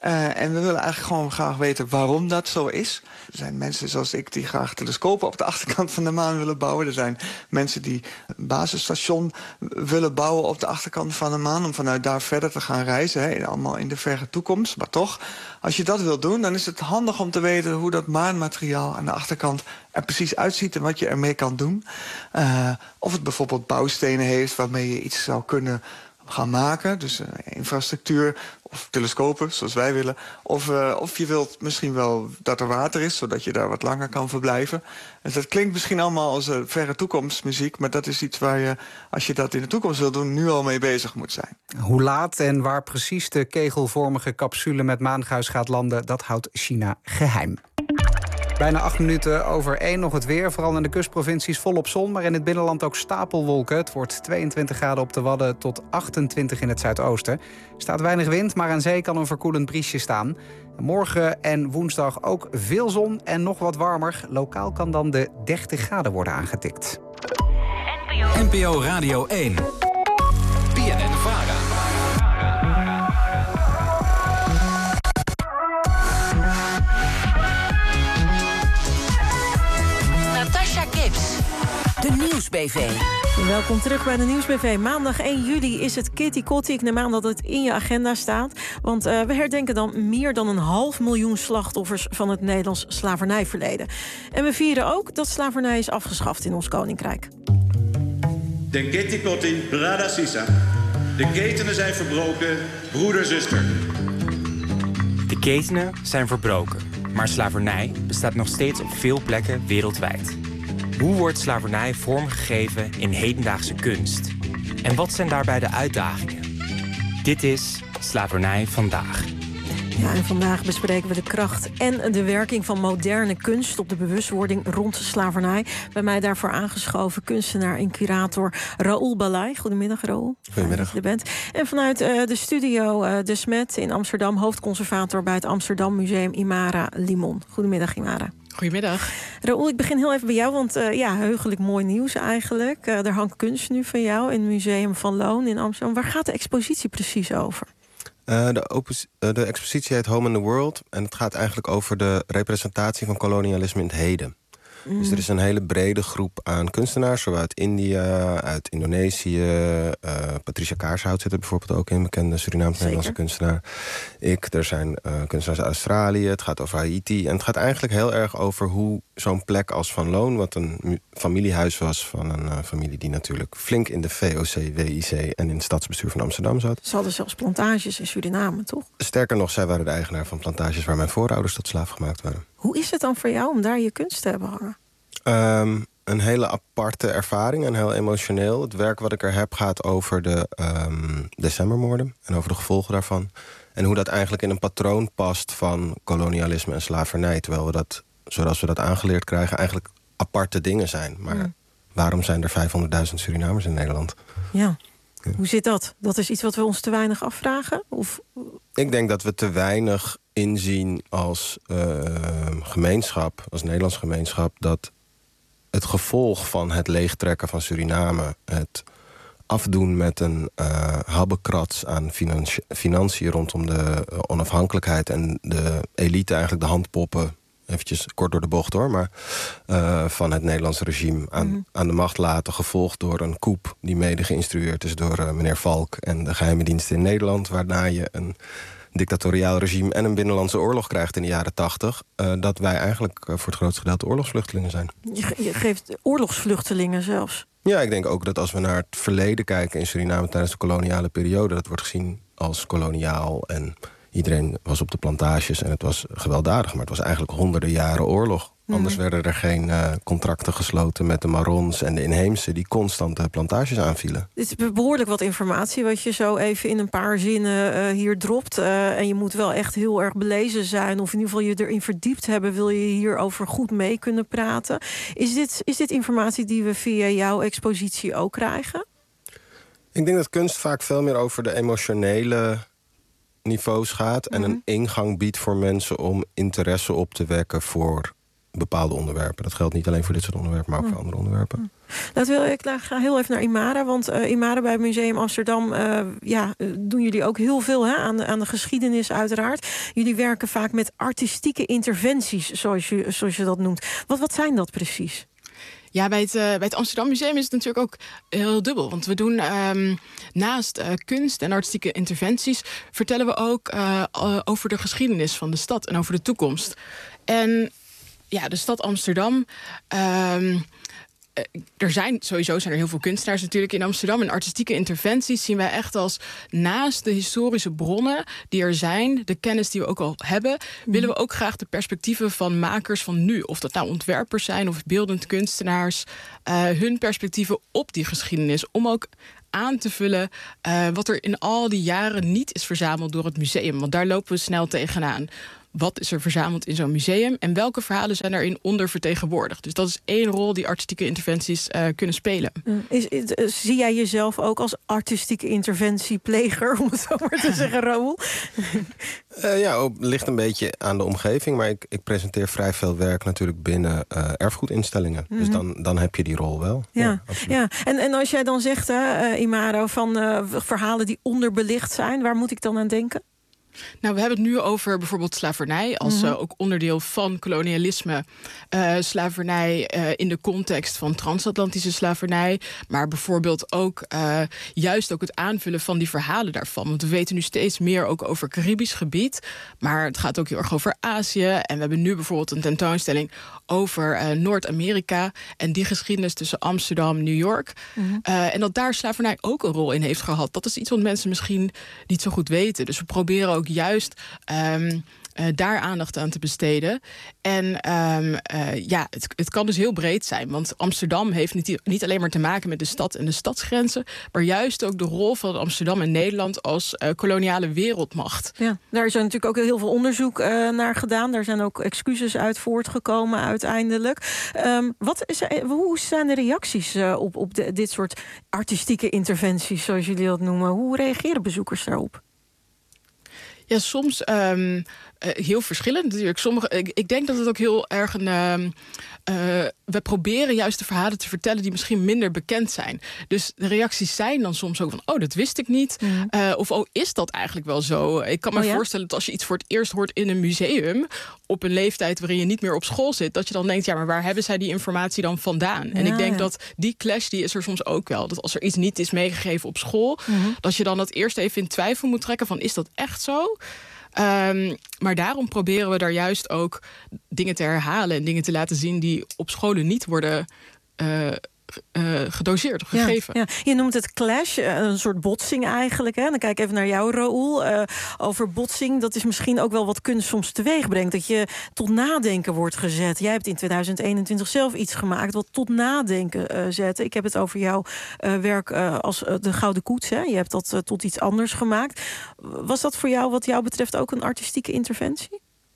Uh, en we willen eigenlijk gewoon graag weten waarom dat zo is. Er zijn mensen zoals ik die graag telescopen op de achterkant van de maan willen bouwen. Er zijn mensen die een basisstation willen bouwen op de achterkant van de maan, om vanuit daar verder te gaan reizen. Hè, allemaal in de verre toekomst. Maar toch, als je dat wil doen, dan is het handig om te weten hoe dat maanmateriaal aan de achterkant er precies uitziet en wat je ermee kan doen. Uh, of het bijvoorbeeld bouwstenen heeft waarmee je iets zou kunnen gaan maken. Dus uh, infrastructuur of telescopen, zoals wij willen. Of, uh, of je wilt misschien wel dat er water is, zodat je daar wat langer kan verblijven. Dus dat klinkt misschien allemaal als uh, verre toekomstmuziek, maar dat is iets waar je, als je dat in de toekomst wil doen, nu al mee bezig moet zijn. Hoe laat en waar precies de kegelvormige capsule met maanguis gaat landen, dat houdt China geheim. Bijna acht minuten over één nog het weer. Vooral in de kustprovincies volop zon, maar in het binnenland ook stapelwolken. Het wordt tweeëntwintig graden op de Wadden tot achtentwintig in het zuidoosten. Er staat weinig wind, maar aan zee kan een verkoelend briesje staan. Morgen en woensdag ook veel zon en nog wat warmer. Lokaal kan dan de dertig graden worden aangetikt. N P O Radio één. B N N-VARA. De Nieuwsbv. Welkom terug bij de Nieuwsbv. Maandag één juli is het Kitty Kotti. Ik neem aan dat het in je agenda staat. Want uh, we herdenken dan meer dan een half miljoen slachtoffers van het Nederlands slavernijverleden. En we vieren ook dat slavernij is afgeschaft in ons koninkrijk. De Kitty Kotti, Brada Sisa. De ketenen zijn verbroken, broeder, zuster. De ketenen zijn verbroken, maar slavernij bestaat nog steeds op veel plekken wereldwijd. Hoe wordt slavernij vormgegeven in hedendaagse kunst? En wat zijn daarbij de uitdagingen? Dit is Slavernij Vandaag. Ja, en vandaag bespreken we de kracht en de werking van moderne kunst op de bewustwording rond slavernij. Bij mij daarvoor aangeschoven kunstenaar en curator Raoul Balai. Goedemiddag, Raoul. Goedemiddag. Je bent. En vanuit uh, de studio uh, De Smet in Amsterdam, hoofdconservator bij het Amsterdam Museum Imara Limon. Goedemiddag, Imara. Goedemiddag. Raoul, ik begin heel even bij jou, want uh, ja, heugelijk mooi nieuws eigenlijk. Uh, er hangt kunst nu van jou in het Museum van Loon in Amsterdam. Waar gaat de expositie precies over? Uh, de, opus, uh, de expositie heet Home in the World. En het gaat eigenlijk over de representatie van kolonialisme in het heden. Mm. Dus er is een hele brede groep aan kunstenaars, zowel uit India, uit Indonesië. Uh, Patricia Kaarshout zit er bijvoorbeeld ook in, bekende Surinaams-Nederlandse kunstenaar. Ik, er zijn uh, kunstenaars uit Australië, het gaat over Haiti. En het gaat eigenlijk heel erg over hoe zo'n plek als Van Loon, wat een familiehuis was van een uh, familie die natuurlijk flink in de V O C, W I C en in het stadsbestuur van Amsterdam zat. Ze hadden zelfs plantages in Suriname, toch? Sterker nog, zij waren de eigenaar van plantages waar mijn voorouders tot slaaf gemaakt waren. Hoe is het dan voor jou om daar je kunst te hebben hangen? Um, een hele aparte ervaring en heel emotioneel. Het werk wat ik er heb gaat over de um, decembermoorden en over de gevolgen daarvan. En hoe dat eigenlijk in een patroon past van kolonialisme en slavernij. Terwijl we dat, zoals we dat aangeleerd krijgen, eigenlijk aparte dingen zijn. Maar mm. waarom zijn er vijfhonderdduizend Surinamers in Nederland? Ja. ja, hoe zit dat? Dat is iets wat we ons te weinig afvragen? Of... Ik denk dat we te weinig inzien als uh, gemeenschap, als Nederlands gemeenschap, dat het gevolg van het leegtrekken van Suriname, het afdoen met een uh, habbekrats aan financi- financiën rondom de uh, onafhankelijkheid en de elite eigenlijk de handpoppen, eventjes kort door de bocht hoor, maar uh, van het Nederlandse regime aan, mm-hmm. aan de macht laten, gevolgd door een coup die mede geïnstrueerd is door uh, meneer Valk en de geheime diensten in Nederland, waarna je een dictatoriaal regime en een binnenlandse oorlog krijgt in de jaren tachtig... Uh, dat wij eigenlijk uh, voor het grootste gedeelte oorlogsvluchtelingen zijn. Je, ge- je geeft oorlogsvluchtelingen zelfs? Ja, ik denk ook dat als we naar het verleden kijken in Suriname tijdens de koloniale periode, dat wordt gezien als koloniaal en iedereen was op de plantages en het was gewelddadig, maar het was eigenlijk honderden jaren oorlog. Mm. Anders werden er geen uh, contracten gesloten met de Marons en de inheemse die constant de plantages aanvielen. Dit is behoorlijk wat informatie wat je zo even in een paar zinnen uh, hier dropt. Uh, en je moet wel echt heel erg belezen zijn, of in ieder geval je erin verdiept hebben, wil je hierover goed mee kunnen praten. Is dit, is dit informatie die we via jouw expositie ook krijgen? Ik denk dat kunst vaak veel meer over de emotionele niveaus gaat en mm-hmm. een ingang biedt voor mensen om interesse op te wekken voor bepaalde onderwerpen. Dat geldt niet alleen voor dit soort onderwerpen, maar ook mm. voor andere onderwerpen. Laten we, ik ga heel even naar Imara, want uh, Imara bij het Museum Amsterdam... Uh, ja, doen jullie ook heel veel hè, aan, de, aan de geschiedenis uiteraard. Jullie werken vaak met artistieke interventies, zoals je, zoals je dat noemt. Wat, wat zijn dat precies? Ja, bij het, uh, bij het Amsterdam Museum is het natuurlijk ook heel dubbel. Want we doen um, naast uh, kunst en artistieke interventies... vertellen we ook uh, uh, over de geschiedenis van de stad en over de toekomst. En ja, de stad Amsterdam... Um, Er zijn sowieso zijn er heel veel kunstenaars natuurlijk in Amsterdam. En artistieke interventies zien wij echt als naast de historische bronnen die er zijn, de kennis die we ook al hebben, mm. willen we ook graag de perspectieven van makers van nu. Of dat nou ontwerpers zijn of beeldend kunstenaars. Uh, hun perspectieven op die geschiedenis. Om ook aan te vullen uh, wat er in al die jaren niet is verzameld door het museum. Want daar lopen we snel tegenaan. Wat is er verzameld in zo'n museum en welke verhalen zijn daarin ondervertegenwoordigd? Dus dat is één rol die artistieke interventies uh, kunnen spelen. Is, is, zie jij jezelf ook als artistieke interventiepleger, om het zo maar te zeggen, Raoul? Uh, ja, het ligt een beetje aan de omgeving, maar ik, ik presenteer vrij veel werk natuurlijk binnen uh, erfgoedinstellingen. Mm-hmm. Dus dan, dan heb je die rol wel. Ja, ja, ja. En, en als jij dan zegt, uh, Imaro, van uh, verhalen die onderbelicht zijn, waar moet ik dan aan denken? Nou, we hebben het nu over bijvoorbeeld slavernij als mm-hmm. uh, ook onderdeel van kolonialisme. Uh, slavernij uh, in de context van transatlantische slavernij. Maar bijvoorbeeld ook uh, juist ook het aanvullen van die verhalen daarvan. Want we weten nu steeds meer ook over Caribisch gebied. Maar het gaat ook heel erg over Azië. En we hebben nu bijvoorbeeld een tentoonstelling over uh, Noord-Amerika. En die geschiedenis tussen Amsterdam en New York. Mm-hmm. Uh, en dat daar slavernij ook een rol in heeft gehad. Dat is iets wat mensen misschien niet zo goed weten. Dus we proberen ook juist um, uh, daar aandacht aan te besteden. En um, uh, ja, het, het kan dus heel breed zijn. Want Amsterdam heeft niet, niet alleen maar te maken met de stad en de stadsgrenzen, maar juist ook de rol van Amsterdam en Nederland als uh, koloniale wereldmacht. Ja, daar is natuurlijk ook heel veel onderzoek uh, naar gedaan. Daar zijn ook excuses uit voortgekomen uiteindelijk. Um, wat is, hoe zijn de reacties uh, op, op de, dit soort artistieke interventies, zoals jullie dat noemen? Hoe reageren bezoekers daarop? Ja, soms um, uh, heel verschillend natuurlijk. Sommige, ik, ik denk dat het ook heel erg een... Um, uh, we proberen juist de verhalen te vertellen die misschien minder bekend zijn. Dus de reacties zijn dan soms ook van, oh, dat wist ik niet. Mm. Uh, of, oh, is dat eigenlijk wel zo? Ik kan me oh, ja? voorstellen dat als je iets voor het eerst hoort in een museum, op een leeftijd waarin je niet meer op school zit, dat je dan denkt, ja, maar waar hebben zij die informatie dan vandaan? Ja, en ik denk ja. dat die clash, die is er soms ook wel. Dat als er iets niet is meegegeven op school, mm-hmm. dat je dan dat eerst even in twijfel moet trekken van, is dat echt zo? Um, maar daarom proberen we daar juist ook dingen te herhalen en dingen te laten zien die op scholen niet worden uh, uh, gedoseerd of gegeven. Ja, ja. Je noemt het clash, een soort botsing eigenlijk. Hè? Dan kijk ik even naar jou, Raoul. Uh, over botsing, dat is misschien ook wel wat kunst soms teweeg brengt. Dat je tot nadenken wordt gezet. Jij hebt in tweeduizend eenentwintig zelf iets gemaakt wat tot nadenken uh, zette. Ik heb het over jouw uh, werk uh, als uh, de Gouden Koets. Hè? Je hebt dat uh, tot iets anders gemaakt. Was dat voor jou wat jou betreft ook een artistieke interventie?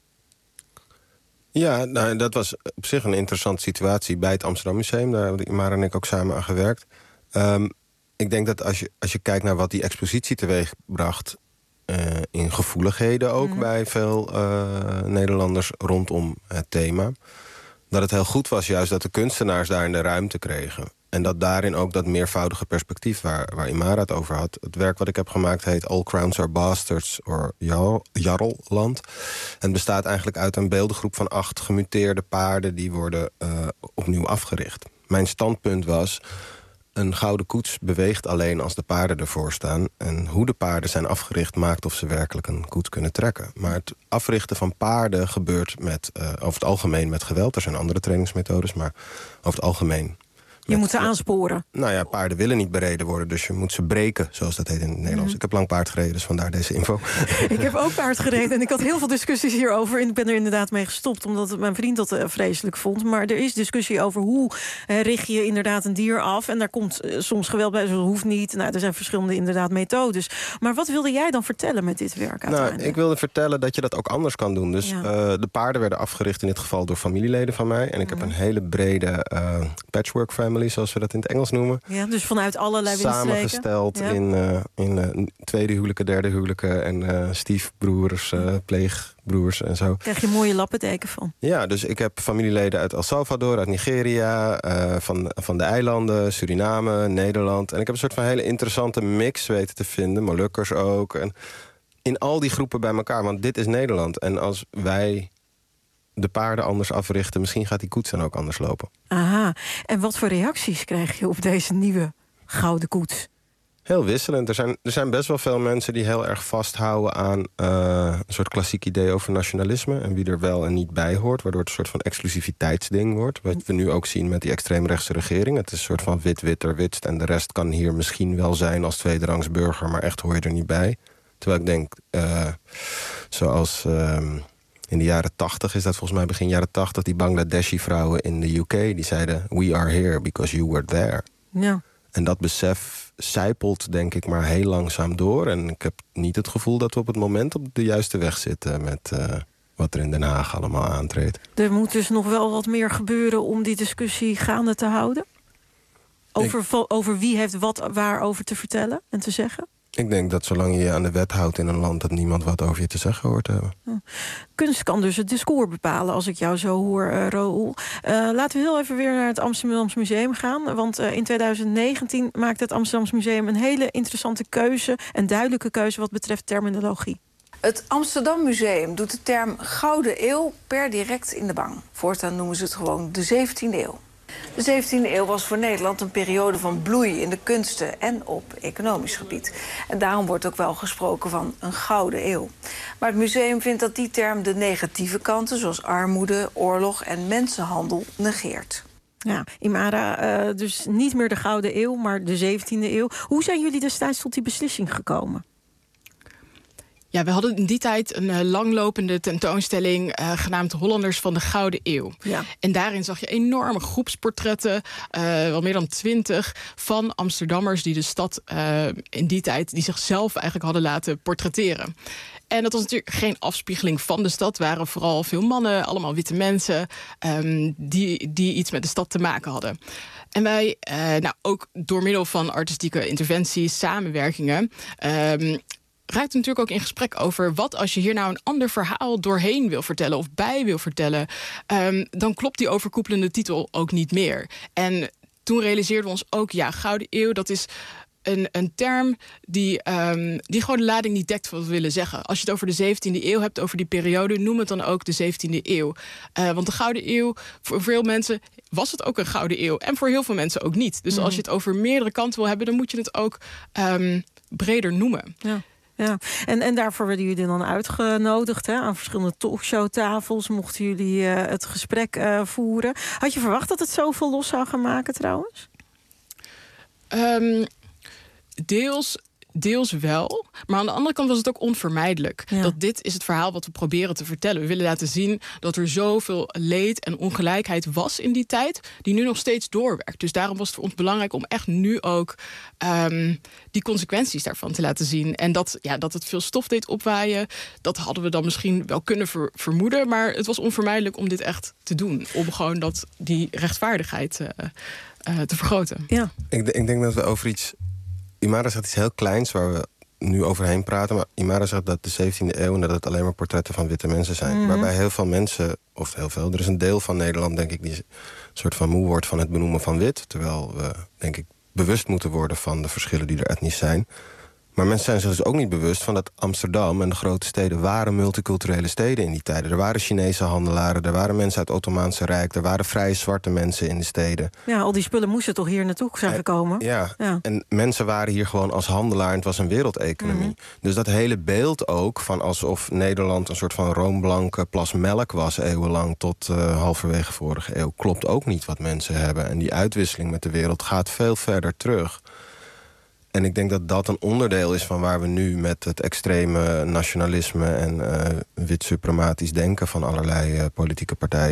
Ja, nou, dat was op zich een interessante situatie bij het Amsterdam Museum. Daar hebben Imara en ik ook samen aan gewerkt. Um, ik denk dat als je, als je kijkt naar wat die expositie teweegbracht, Uh, in gevoeligheden ook mm. bij veel uh, Nederlanders rondom het thema, dat het heel goed was juist dat de kunstenaars daarin de ruimte kregen. En dat daarin ook dat meervoudige perspectief waar, waar Imara het over had. Het werk wat ik heb gemaakt heet All Crowns Are Bastards, or Jarlland. En het bestaat eigenlijk uit een beeldengroep van acht gemuteerde paarden die worden uh, opnieuw afgericht. Mijn standpunt was, een gouden koets beweegt alleen als de paarden ervoor staan. En hoe de paarden zijn afgericht maakt of ze werkelijk een koets kunnen trekken. Maar het africhten van paarden gebeurt met, uh, over het algemeen met geweld. Er zijn andere trainingsmethodes, maar over het algemeen. Je met, moet ze aansporen. Nou ja, paarden willen niet bereden worden, dus je moet ze breken, zoals dat heet in het Nederlands. Mm. Ik heb lang paard gereden, dus vandaar deze info. Ik heb ook paard gereden en ik had heel veel discussies hierover. En ik ben er inderdaad mee gestopt, omdat mijn vriend dat uh, vreselijk vond. Maar er is discussie over hoe uh, richt je inderdaad een dier af. En daar komt uh, soms geweld bij, dat hoeft niet. Nou, er zijn verschillende inderdaad methodes. Maar wat wilde jij dan vertellen met dit werk uiteindelijk? Nou, ik wilde vertellen dat je dat ook anders kan doen. Dus ja. uh, de paarden werden afgericht in dit geval door familieleden van mij. En ik mm. heb een hele brede uh, patchwork family family, zoals we dat in het Engels noemen. Ja, dus vanuit allerlei windstreken. Samengesteld ja. in, uh, in uh, tweede huwelijken, derde huwelijken en uh, stiefbroers, uh, pleegbroers en zo. Krijg je mooie lappendeken van. Ja, dus ik heb familieleden uit El Salvador, uit Nigeria, uh, van, van de eilanden, Suriname, Nederland. En ik heb een soort van hele interessante mix weten te vinden, Molukkers ook. En in al die groepen bij elkaar, want dit is Nederland. En als wij de paarden anders africhten, misschien gaat die koets dan ook anders lopen. Aha, en wat voor reacties krijg je op deze nieuwe gouden koets? Heel wisselend. Er zijn, er zijn best wel veel mensen die heel erg vasthouden aan uh, een soort klassiek idee over nationalisme en wie er wel en niet bij hoort, waardoor het een soort van exclusiviteitsding wordt. Wat we nu ook zien met die extreemrechtse regering. Het is een soort van wit-witter witst en de rest kan hier misschien wel zijn als tweederangs burger, maar echt hoor je er niet bij. Terwijl ik denk, uh, zoals uh, in de jaren tachtig, is dat volgens mij begin jaren tachtig, die Bangladeshi vrouwen in de U K, die zeiden, we are here because you were there. Ja. En dat besef sijpelt, denk ik, maar heel langzaam door. En ik heb niet het gevoel dat we op het moment op de juiste weg zitten met uh, wat er in Den Haag allemaal aantreedt. Er moet dus nog wel wat meer gebeuren om die discussie gaande te houden? Over, ik... over wie heeft wat waarover te vertellen en te zeggen? Ik denk dat zolang je je aan de wet houdt in een land, dat niemand wat over je te zeggen hoort te hebben. Ja. Kunst kan dus het discours bepalen, als ik jou zo hoor, uh, Raoul. Uh, laten we heel even weer naar het Amsterdams Museum gaan. Want uh, in twintig negentien maakte het Amsterdams Museum een hele interessante keuze, een duidelijke keuze wat betreft terminologie. Het Amsterdam Museum doet de term Gouden Eeuw per direct in de bang. Voortaan noemen ze het gewoon de zeventiende eeuw. De zeventiende eeuw was voor Nederland een periode van bloei in de kunsten en op economisch gebied. En daarom wordt ook wel gesproken van een gouden eeuw. Maar het museum vindt dat die term de negatieve kanten, zoals armoede, oorlog en mensenhandel, negeert. Ja, Imara, uh, dus niet meer de gouden eeuw, maar de zeventiende eeuw. Hoe zijn jullie destijds tot die beslissing gekomen? Ja, we hadden in die tijd een uh, langlopende tentoonstelling uh, genaamd Hollanders van de Gouden Eeuw. Ja. En daarin zag je enorme groepsportretten, uh, wel meer dan twintig, van Amsterdammers die de stad uh, in die tijd, die zichzelf eigenlijk hadden laten portretteren. En dat was natuurlijk geen afspiegeling van de stad. Het waren vooral veel mannen, allemaal witte mensen, um, die, die iets met de stad te maken hadden. En wij, uh, nou, ook door middel van artistieke interventies, samenwerkingen, Um, raakt natuurlijk ook in gesprek over wat als je hier nou een ander verhaal doorheen wil vertellen of bij wil vertellen, um, dan klopt die overkoepelende titel ook niet meer. En toen realiseerden we ons ook, ja, Gouden Eeuw, dat is een, een term die, um, die gewoon de lading niet dekt wat we willen zeggen. Als je het over de zeventiende eeuw hebt, over die periode, noem het dan ook de zeventiende eeuw. Uh, want de Gouden Eeuw, voor veel mensen was het ook een Gouden Eeuw. En voor heel veel mensen ook niet. Dus mm. als je het over meerdere kanten wil hebben, dan moet je het ook um, breder noemen. Ja. Ja, en, en daarvoor werden jullie dan uitgenodigd, hè, aan verschillende talkshowtafels. Mochten jullie uh, het gesprek uh, voeren. Had je verwacht dat het zoveel los zou gaan maken trouwens? Um, deels... Deels wel, maar aan de andere kant was het ook onvermijdelijk. Ja. Dat dit is het verhaal wat we proberen te vertellen. We willen laten zien dat er zoveel leed en ongelijkheid was in die tijd, die nu nog steeds doorwerkt. Dus daarom was het voor ons belangrijk om echt nu ook um, die consequenties daarvan te laten zien. En dat, ja, dat het veel stof deed opwaaien, dat hadden we dan misschien wel kunnen ver- vermoeden. Maar het was onvermijdelijk om dit echt te doen. Om gewoon dat, die rechtvaardigheid uh, uh, te vergroten. Ja. Ik, ik denk dat we over iets... Imara zegt iets heel kleins waar we nu overheen praten. Maar Imara zegt dat de zeventiende eeuw en dat het alleen maar portretten van witte mensen zijn. Mm-hmm. Waarbij heel veel mensen, of heel veel, er is een deel van Nederland, denk ik, die een soort van moe wordt van het benoemen van wit. Terwijl we, denk ik, bewust moeten worden van de verschillen die er etnisch zijn. Maar mensen zijn zich dus ook niet bewust van dat Amsterdam en de grote steden waren multiculturele steden in die tijden. Er waren Chinese handelaren, er waren mensen uit het Ottomaanse Rijk, er waren vrije zwarte mensen in de steden. Ja, al die spullen moesten toch hier naartoe zijn gekomen? Ja, ja. En mensen waren hier gewoon als handelaar en het was een wereldeconomie. Mm-hmm. Dus dat hele beeld ook van alsof Nederland een soort van roomblanke plas melk was eeuwenlang tot uh, halverwege vorige eeuw, klopt ook niet wat mensen hebben. En die uitwisseling met de wereld gaat veel verder terug. En ik denk dat dat een onderdeel is van waar we nu met het extreme nationalisme en uh, wit suprematisch denken van allerlei uh, politieke partijen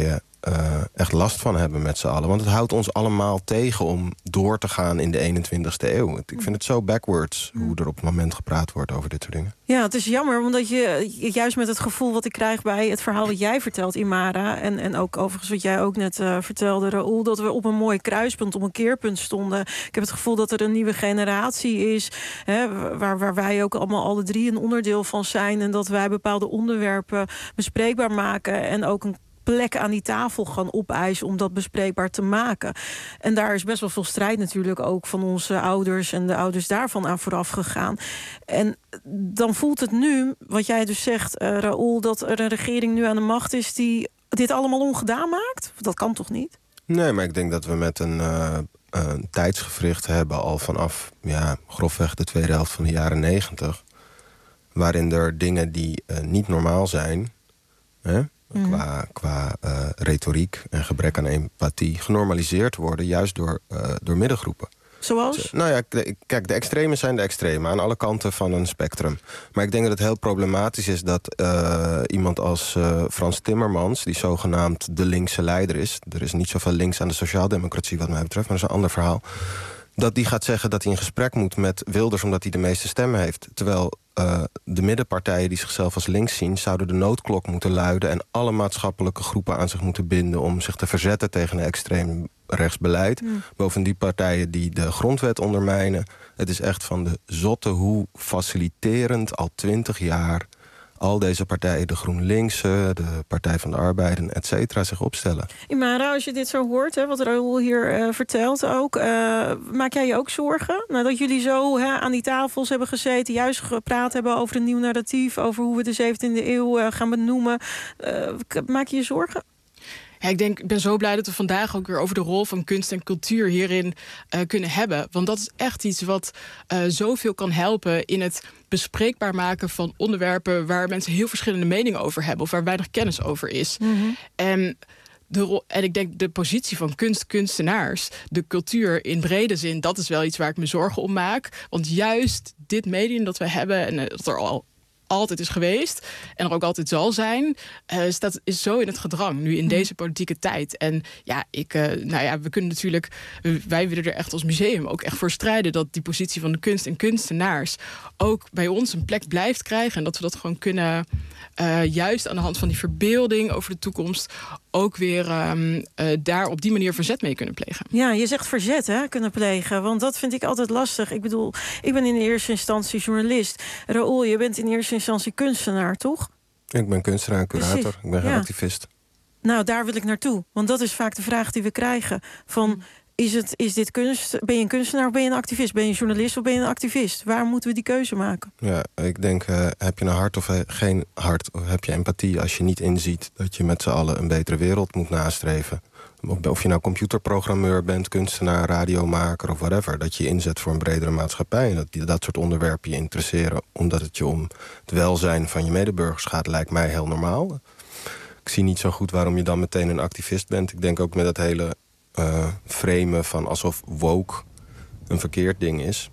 uh, echt last van hebben met z'n allen. Want het houdt ons allemaal tegen om door te gaan in de eenentwintigste eeuw. Ik vind het zo backwards hoe er op het moment gepraat wordt over dit soort dingen. Ja, het is jammer, omdat je juist met het gevoel wat ik krijg bij het verhaal wat jij vertelt, Imara, en, en ook overigens wat jij ook net uh, vertelde, Raoul, dat we op een mooi kruispunt, op een keerpunt stonden. Ik heb het gevoel dat er een nieuwe generatie is, hè, waar, waar wij ook allemaal alle drie een onderdeel van zijn, en dat wij bepaalde onderwerpen bespreekbaar maken en ook een plek aan die tafel gaan opeisen om dat bespreekbaar te maken. En daar is best wel veel strijd natuurlijk ook van onze ouders en de ouders daarvan aan vooraf gegaan. En dan voelt het nu, wat jij dus zegt, uh, Raoul, dat er een regering nu aan de macht is die dit allemaal ongedaan maakt? Dat kan toch niet? Nee, maar ik denk dat we met een, uh, een tijdsgevricht hebben al vanaf ja, grofweg de tweede helft van de jaren negentig, waarin er dingen die uh, niet normaal zijn, hè, Mm. qua, qua uh, retoriek en gebrek aan empathie genormaliseerd worden, juist door, uh, door middengroepen. Zoals? Dus, nou ja, kijk, de extremen zijn de extremen aan alle kanten van een spectrum. Maar ik denk dat het heel problematisch is dat uh, iemand als uh, Frans Timmermans, die zogenaamd de linkse leider is, er is niet zoveel links aan de sociaaldemocratie wat mij betreft, maar dat is een ander verhaal, dat die gaat zeggen dat hij in gesprek moet met Wilders omdat hij de meeste stemmen heeft. Terwijl uh, de middenpartijen die zichzelf als links zien, zouden de noodklok moeten luiden en alle maatschappelijke groepen aan zich moeten binden om zich te verzetten tegen een extreem rechtsbeleid. Mm. Boven die partijen die de grondwet ondermijnen. Het is echt van de zotte hoe faciliterend al twintig jaar al deze partijen, de GroenLinkse, de Partij van de Arbeid, et cetera, zich opstellen. Imara, als je dit zo hoort, hè, wat Raoul hier uh, vertelt ook, uh, maak jij je ook zorgen? Nadat jullie zo hè, aan die tafels hebben gezeten, juist gepraat hebben over een nieuw narratief, over hoe we de zeventiende eeuw uh, gaan benoemen, uh, maak je je zorgen? Ja, ik denk, ik ben zo blij dat we vandaag ook weer over de rol van kunst en cultuur hierin uh, kunnen hebben. Want dat is echt iets wat uh, zoveel kan helpen in het bespreekbaar maken van onderwerpen waar mensen heel verschillende meningen over hebben of waar weinig kennis over is. Mm-hmm. En de rol, en ik denk de positie van kunst, kunstenaars, de cultuur in brede zin, dat is wel iets waar ik me zorgen om maak. Want juist dit medium dat we hebben en uh, dat er al altijd is geweest en er ook altijd zal zijn, uh, staat is zo in het gedrang nu in deze politieke tijd. En ja, ik, uh, nou ja, we kunnen natuurlijk, wij willen er echt als museum ook echt voor strijden dat die positie van de kunst en kunstenaars ook bij ons een plek blijft krijgen en dat we dat gewoon kunnen, uh, juist aan de hand van die verbeelding over de toekomst ook weer um, uh, daar op die manier verzet mee kunnen plegen. Ja, je zegt verzet, hè, kunnen plegen. Want dat vind ik altijd lastig. Ik bedoel, ik ben in eerste instantie journalist. Raoul, je bent in eerste instantie kunstenaar, toch? Ik ben kunstenaar en curator. Precies. Ik ben geen ja. activist. Nou, daar wil ik naartoe. Want dat is vaak de vraag die we krijgen. Van, is, het, is dit kunst? Ben je een kunstenaar of ben je een activist? Ben je een journalist of ben je een activist? Waar moeten we die keuze maken? Ja, ik denk, uh, heb je een hart of geen hart? Of heb je empathie als je niet inziet dat je met z'n allen een betere wereld moet nastreven? Of je nou computerprogrammeur bent, kunstenaar, radiomaker of whatever. Dat je je inzet voor een bredere maatschappij. En dat die, dat soort onderwerpen je interesseren omdat het je om het welzijn van je medeburgers gaat, lijkt mij heel normaal. Ik zie niet zo goed waarom je dan meteen een activist bent. Ik denk ook met dat hele uh, framen van alsof woke een verkeerd ding is.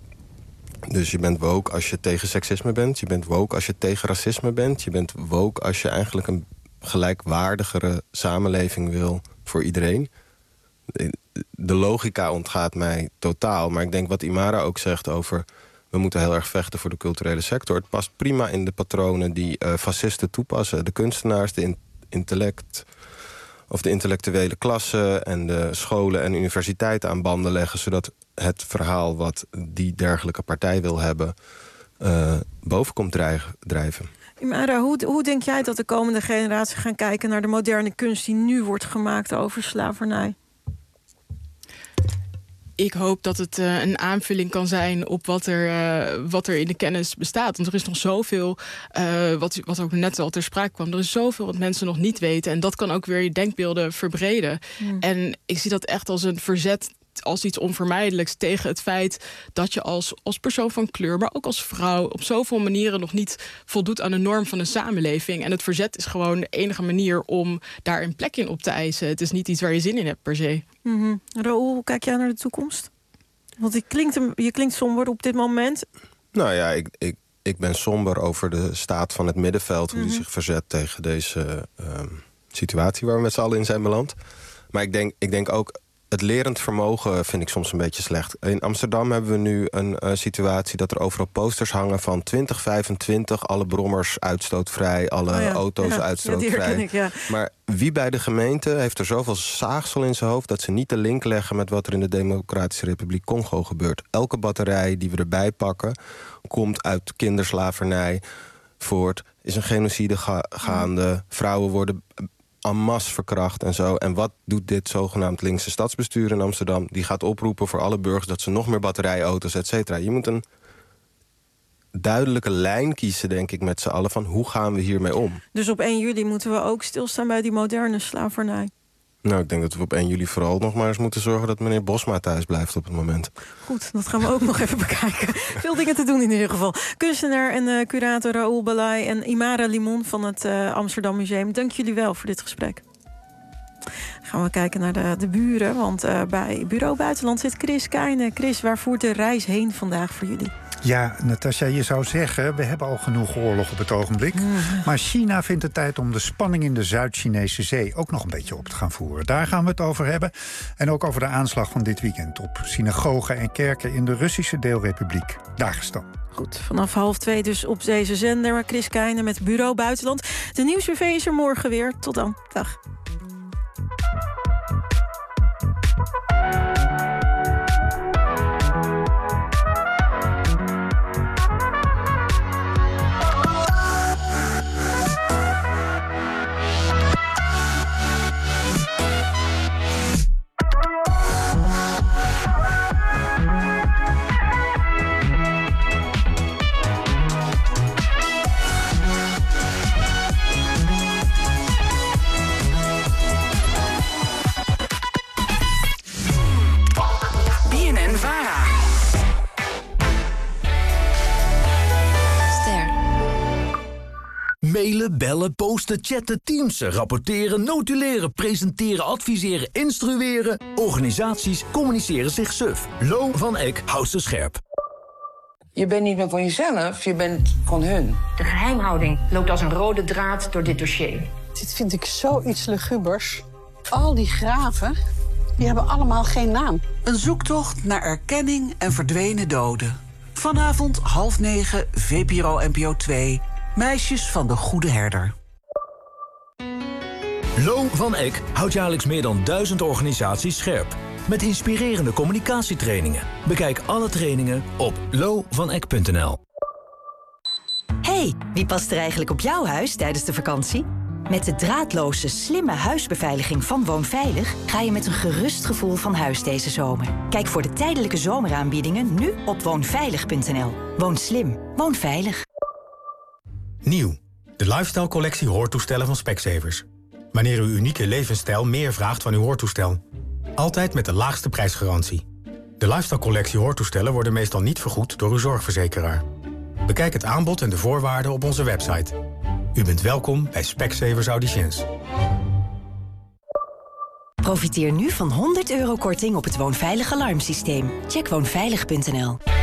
Dus je bent woke als je tegen seksisme bent. Je bent woke als je tegen racisme bent. Je bent woke als je eigenlijk een gelijkwaardigere samenleving wil voor iedereen. De logica ontgaat mij totaal. Maar ik denk wat Imara ook zegt over, we moeten heel erg vechten voor de culturele sector. Het past prima in de patronen die uh, fascisten toepassen. De kunstenaars, de in- intellect of de intellectuele klasse en de scholen en universiteiten aan banden leggen, zodat het verhaal wat die dergelijke partij wil hebben uh, boven komt drijven, drijven. Imara, hoe, hoe denk jij dat de komende generatie gaan kijken naar de moderne kunst die nu wordt gemaakt over slavernij? Ik hoop dat het uh, een aanvulling kan zijn op wat er, uh, wat er in de kennis bestaat. Want er is nog zoveel, uh, wat, wat ook net al ter sprake kwam, er is zoveel wat mensen nog niet weten. En dat kan ook weer je denkbeelden verbreden. Mm. En ik zie dat echt als een verzet, als iets onvermijdelijks tegen het feit dat je als, als persoon van kleur, maar ook als vrouw, op zoveel manieren nog niet voldoet aan de norm van een samenleving. En het verzet is gewoon de enige manier om daar een plek in op te eisen. Het is niet iets waar je zin in hebt per se. Mm-hmm. Raoul, hoe kijk jij naar de toekomst? Want je klinkt, je klinkt somber op dit moment. Nou ja, ik, ik, ik ben somber over de staat van het middenveld, hoe mm-hmm. die zich verzet tegen deze uh, situatie waar we met z'n allen in zijn beland. Maar ik denk, ik denk ook, het lerend vermogen vind ik soms een beetje slecht. In Amsterdam hebben we nu een uh, situatie dat er overal posters hangen van twintig vijfentwintig, alle brommers uitstootvrij, alle oh ja, auto's ja, uitstootvrij. Ja, ik, ja. Maar wie bij de gemeente heeft er zoveel zaagsel in zijn hoofd dat ze niet de link leggen met wat er in de Democratische Republiek Congo gebeurt? Elke batterij die we erbij pakken komt uit kinderslavernij voort, is een genocide ga- gaande. Vrouwen worden en masse verkracht en zo. En wat doet dit zogenaamd linkse stadsbestuur in Amsterdam? Die gaat oproepen voor alle burgers dat ze nog meer batterijauto's, et cetera. Je moet een duidelijke lijn kiezen, denk ik, met z'n allen, van hoe gaan we hiermee om? Dus op één juli moeten we ook stilstaan bij die moderne slavernij. Nou, ik denk dat we op één juli vooral nog maar eens moeten zorgen dat meneer Bosma thuis blijft op het moment. Goed, dat gaan we ook nog even bekijken. Veel dingen te doen in ieder geval. Kunstenaar en uh, curator Raoul Balai en Imara Limon van het uh, Amsterdam Museum. Dank jullie wel voor dit gesprek. Gaan we kijken naar de, de buren, want uh, bij Bureau Buitenland zit Chris Keijne. Chris, waar voert de reis heen vandaag voor jullie? Ja, Natasja, je zou zeggen, we hebben al genoeg oorlog op het ogenblik. Mm. Maar China vindt het tijd om de spanning in de Zuid-Chinese Zee ook nog een beetje op te gaan voeren. Daar gaan we het over hebben. En ook over de aanslag van dit weekend op synagogen en kerken in de Russische deelrepubliek Dagestan. Goed, vanaf half twee dus op deze zender. Chris Keijne met Bureau Buitenland. De Nieuwsrv is er morgen weer. Tot dan. Dag. Mailen, bellen, posten, chatten, teamsen, rapporteren, notuleren, presenteren, adviseren, instrueren. Organisaties communiceren zich suf. Lo van Eck houdt ze scherp. Je bent niet meer van jezelf, je bent van hun. De geheimhouding loopt als een rode draad door dit dossier. Dit vind ik zoiets lugubers. Al die graven, die hebben allemaal geen naam. Een zoektocht naar erkenning en verdwenen doden. Vanavond half negen, V P R O N P O twee... Meisjes van de Goede Herder. Lo van Eck houdt jaarlijks meer dan duizend organisaties scherp. Met inspirerende communicatietrainingen. Bekijk alle trainingen op lo van eck punt n l. Hey, wie past er eigenlijk op jouw huis tijdens de vakantie? Met de draadloze, slimme huisbeveiliging van Woonveilig ga je met een gerust gevoel van huis deze zomer. Kijk voor de tijdelijke zomeraanbiedingen nu op woonveilig punt n l. Woon slim, woon veilig. Nieuw, de lifestyle collectie hoortoestellen van Specsavers. Wanneer uw unieke levensstijl meer vraagt van uw hoortoestel. Altijd met de laagste prijsgarantie. De lifestyle collectie hoortoestellen worden meestal niet vergoed door uw zorgverzekeraar. Bekijk het aanbod en de voorwaarden op onze website. U bent welkom bij Specsavers Auditions. Profiteer nu van honderd euro korting op het Woonveilig alarmsysteem. Check woonveilig punt n l.